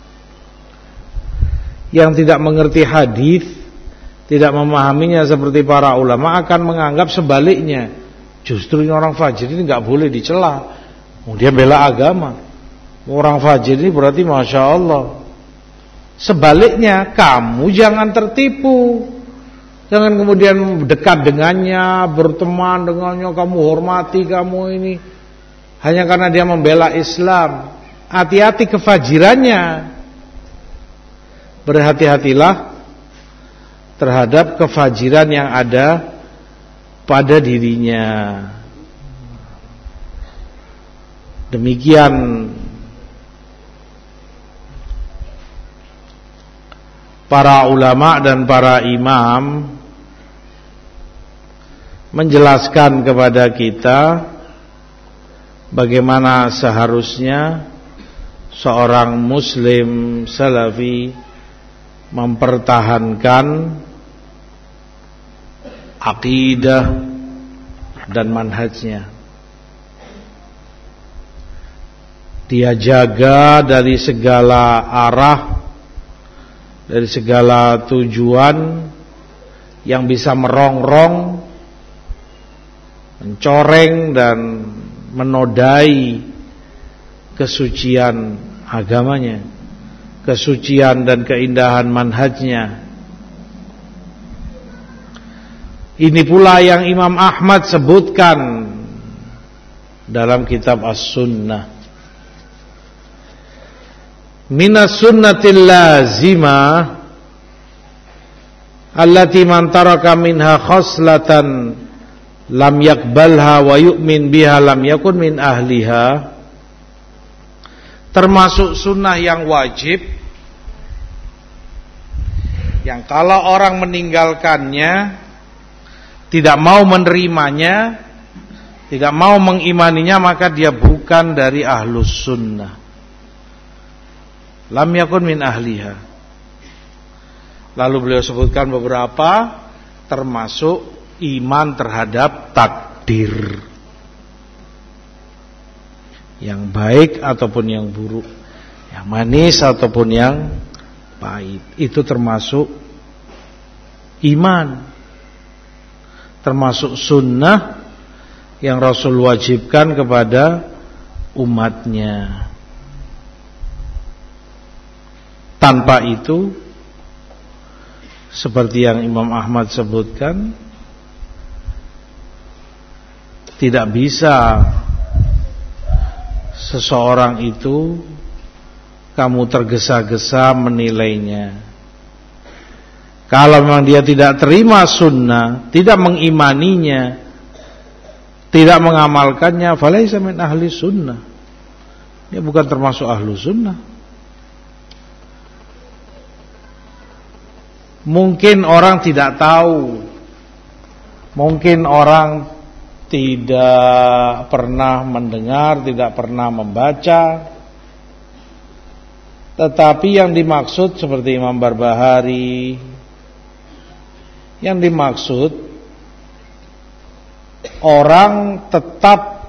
yang tidak mengerti hadis, tidak memahaminya seperti para ulama, akan menganggap sebaliknya. Justru ini orang fajir ini nggak boleh dicela, oh, dia bela agama. Orang fajir ini berarti Masya Allah. Sebaliknya, kamu jangan tertipu. Jangan kemudian dekat dengannya, berteman dengannya, kamu hormati kamu ini hanya karena dia membela Islam. Hati-hati kefajirannya. Berhati-hatilah terhadap kefajiran yang ada pada dirinya. Demikian para ulama dan para imam menjelaskan kepada kita bagaimana seharusnya seorang muslim salafi mempertahankan akidah dan manhajnya. Dia jaga dari segala arah, dari segala tujuan yang bisa merongrong, mencoreng dan menodai kesucian agamanya, kesucian dan keindahan manhajnya. Ini pula yang Imam Ahmad sebutkan dalam kitab As-Sunnah. Minas sunnatil lazimah allati man taraka minha khoslatan lam yakbalha wa yu'min biha lam yakun min ahliha. Termasuk sunnah yang wajib, yang kalau orang meninggalkannya, tidak mau menerimanya, tidak mau mengimaninya, maka dia bukan dari ahlus sunnah. Lam yakun min ahliha. Lalu beliau sebutkan beberapa, termasuk iman terhadap takdir, yang baik ataupun yang buruk, yang manis ataupun yang pahit. Itu termasuk iman, termasuk sunnah yang Rasul wajibkan kepada umatnya. Tanpa itu, seperti yang Imam Ahmad sebutkan, tidak bisa seseorang itu kamu tergesa-gesa menilainya. Kalau memang dia tidak terima sunnah, tidak mengimaninya, tidak mengamalkannya, falaisa min ahli sunnah. Dia bukan termasuk ahlu sunnah. Mungkin orang tidak tahu, mungkin orang tidak pernah mendengar, tidak pernah membaca, tetapi yang dimaksud seperti Imam Barbahari, yang dimaksud orang tetap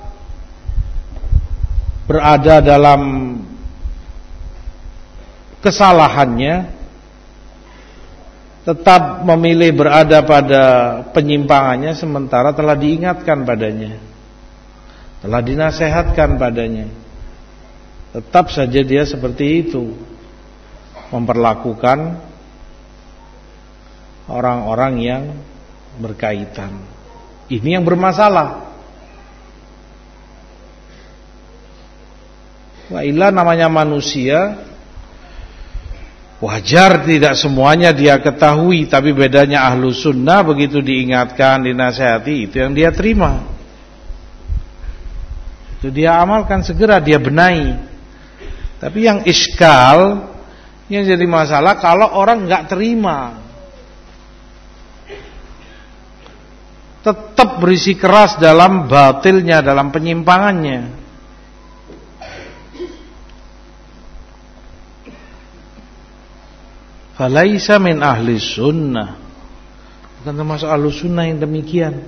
berada dalam kesalahannya, tetap memilih berada pada penyimpangannya, sementara telah diingatkan padanya, telah dinasehatkan padanya. Tetap saja dia seperti itu, memperlakukan orang-orang yang berkaitan. Ini yang bermasalah. Wa illa, namanya manusia, wajar tidak semuanya dia ketahui, tapi bedanya ahlu sunnah, begitu diingatkan, dinasihati, itu yang dia terima, itu dia amalkan, segera dia benahi. Tapi yang iskal, yang jadi masalah kalau orang nggak terima, tetap berisi keras dalam batilnya, dalam penyimpangannya. Falaisa min ahli sunnah, bukan termasuk ahli sunnah yang demikian.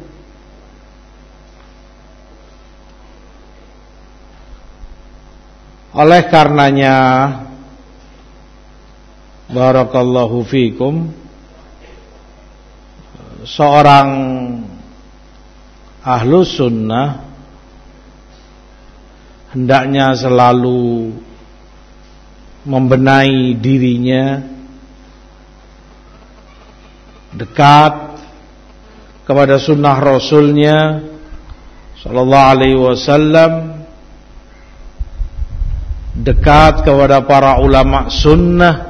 Oleh karenanya, barakallahu fikum, seorang ahlus sunnah hendaknya selalu membenahi dirinya, dekat kepada sunnah Rasulnya sallallahu alaihi wasallam, dekat kepada para ulama sunnah,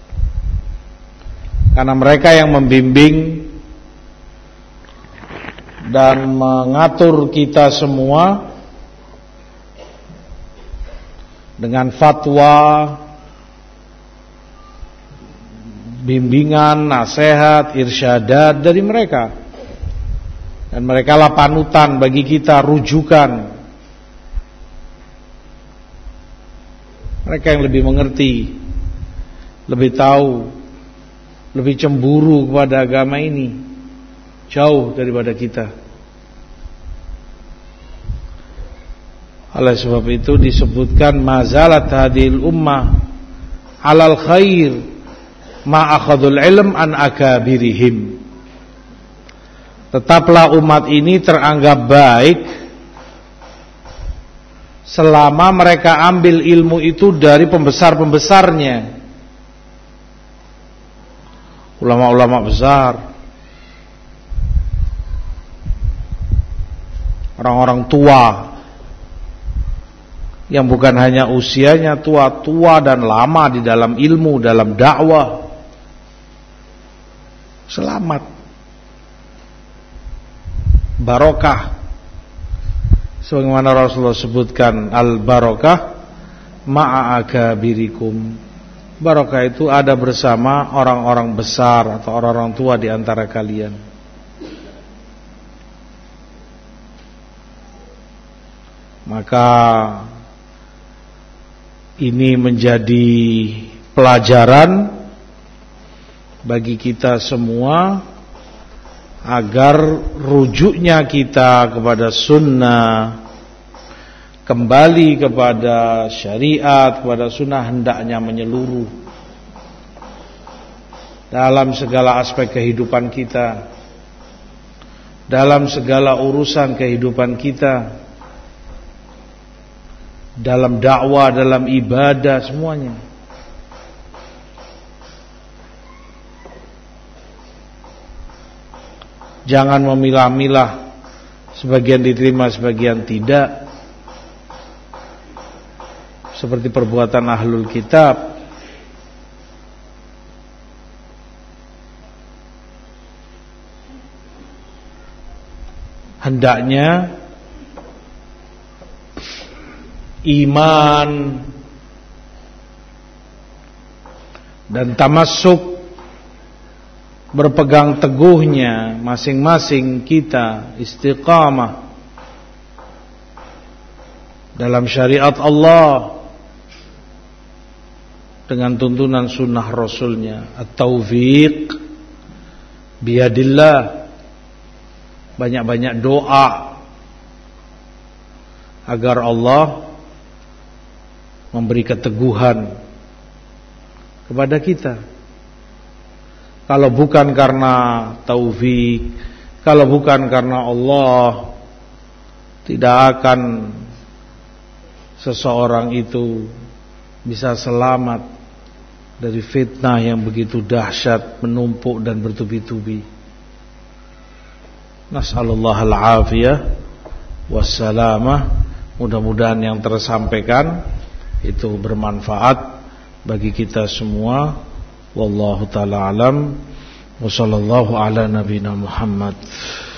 karena mereka yang membimbing dan mengatur kita semua dengan fatwa, bimbingan, nasihat, irsyadat dari mereka. Dan mereka lah panutan bagi kita, rujukan. Mereka yang lebih mengerti, lebih tahu, lebih cemburu kepada agama ini, jauh daripada kita. Oleh sebab itu disebutkan mazalat hadil ummah alal khair ma akhadul ilm an akabirihim. Tetaplah umat ini teranggap baik selama mereka ambil ilmu itu dari pembesar-pembesarnya, ulama-ulama besar. orang-orang tua yang bukan hanya usianya tua-tua dan lama di dalam ilmu, dalam dakwah, selamat, barokah. Sebagaimana Rasulullah sebutkan, al-barokah ma'a akabirikum. Barokah itu ada bersama orang-orang besar atau orang-orang tua di antara kalian. Maka ini menjadi pelajaran bagi kita semua agar rujuknya kita kepada sunnah, kembali kepada syariat, kepada sunnah hendaknya menyeluruh dalam segala aspek kehidupan kita, dalam segala urusan kehidupan kita, dalam dakwah, dalam ibadah, semuanya. Jangan memilah-milah, sebagian diterima, sebagian tidak, seperti perbuatan ahlul kitab. Hendaknya iman dan tamassuk, berpegang teguhnya masing-masing kita istiqamah dalam syariat Allah dengan tuntunan sunnah Rasulnya. At-taufiq biyadillah. Banyak-banyak doa agar Allah memberi keteguhan kepada kita. Kalau bukan karena taufik, kalau bukan karena Allah, tidak akan seseorang itu bisa selamat dari fitnah yang begitu dahsyat, menumpuk dan bertubi-tubi. Nas'alullah al-afiyah wassalamah. Mudah-mudahan yang tersampaikan itu bermanfaat bagi kita semua. Wallahu ta'ala alam. Wa sallallahu ala nabina Muhammad.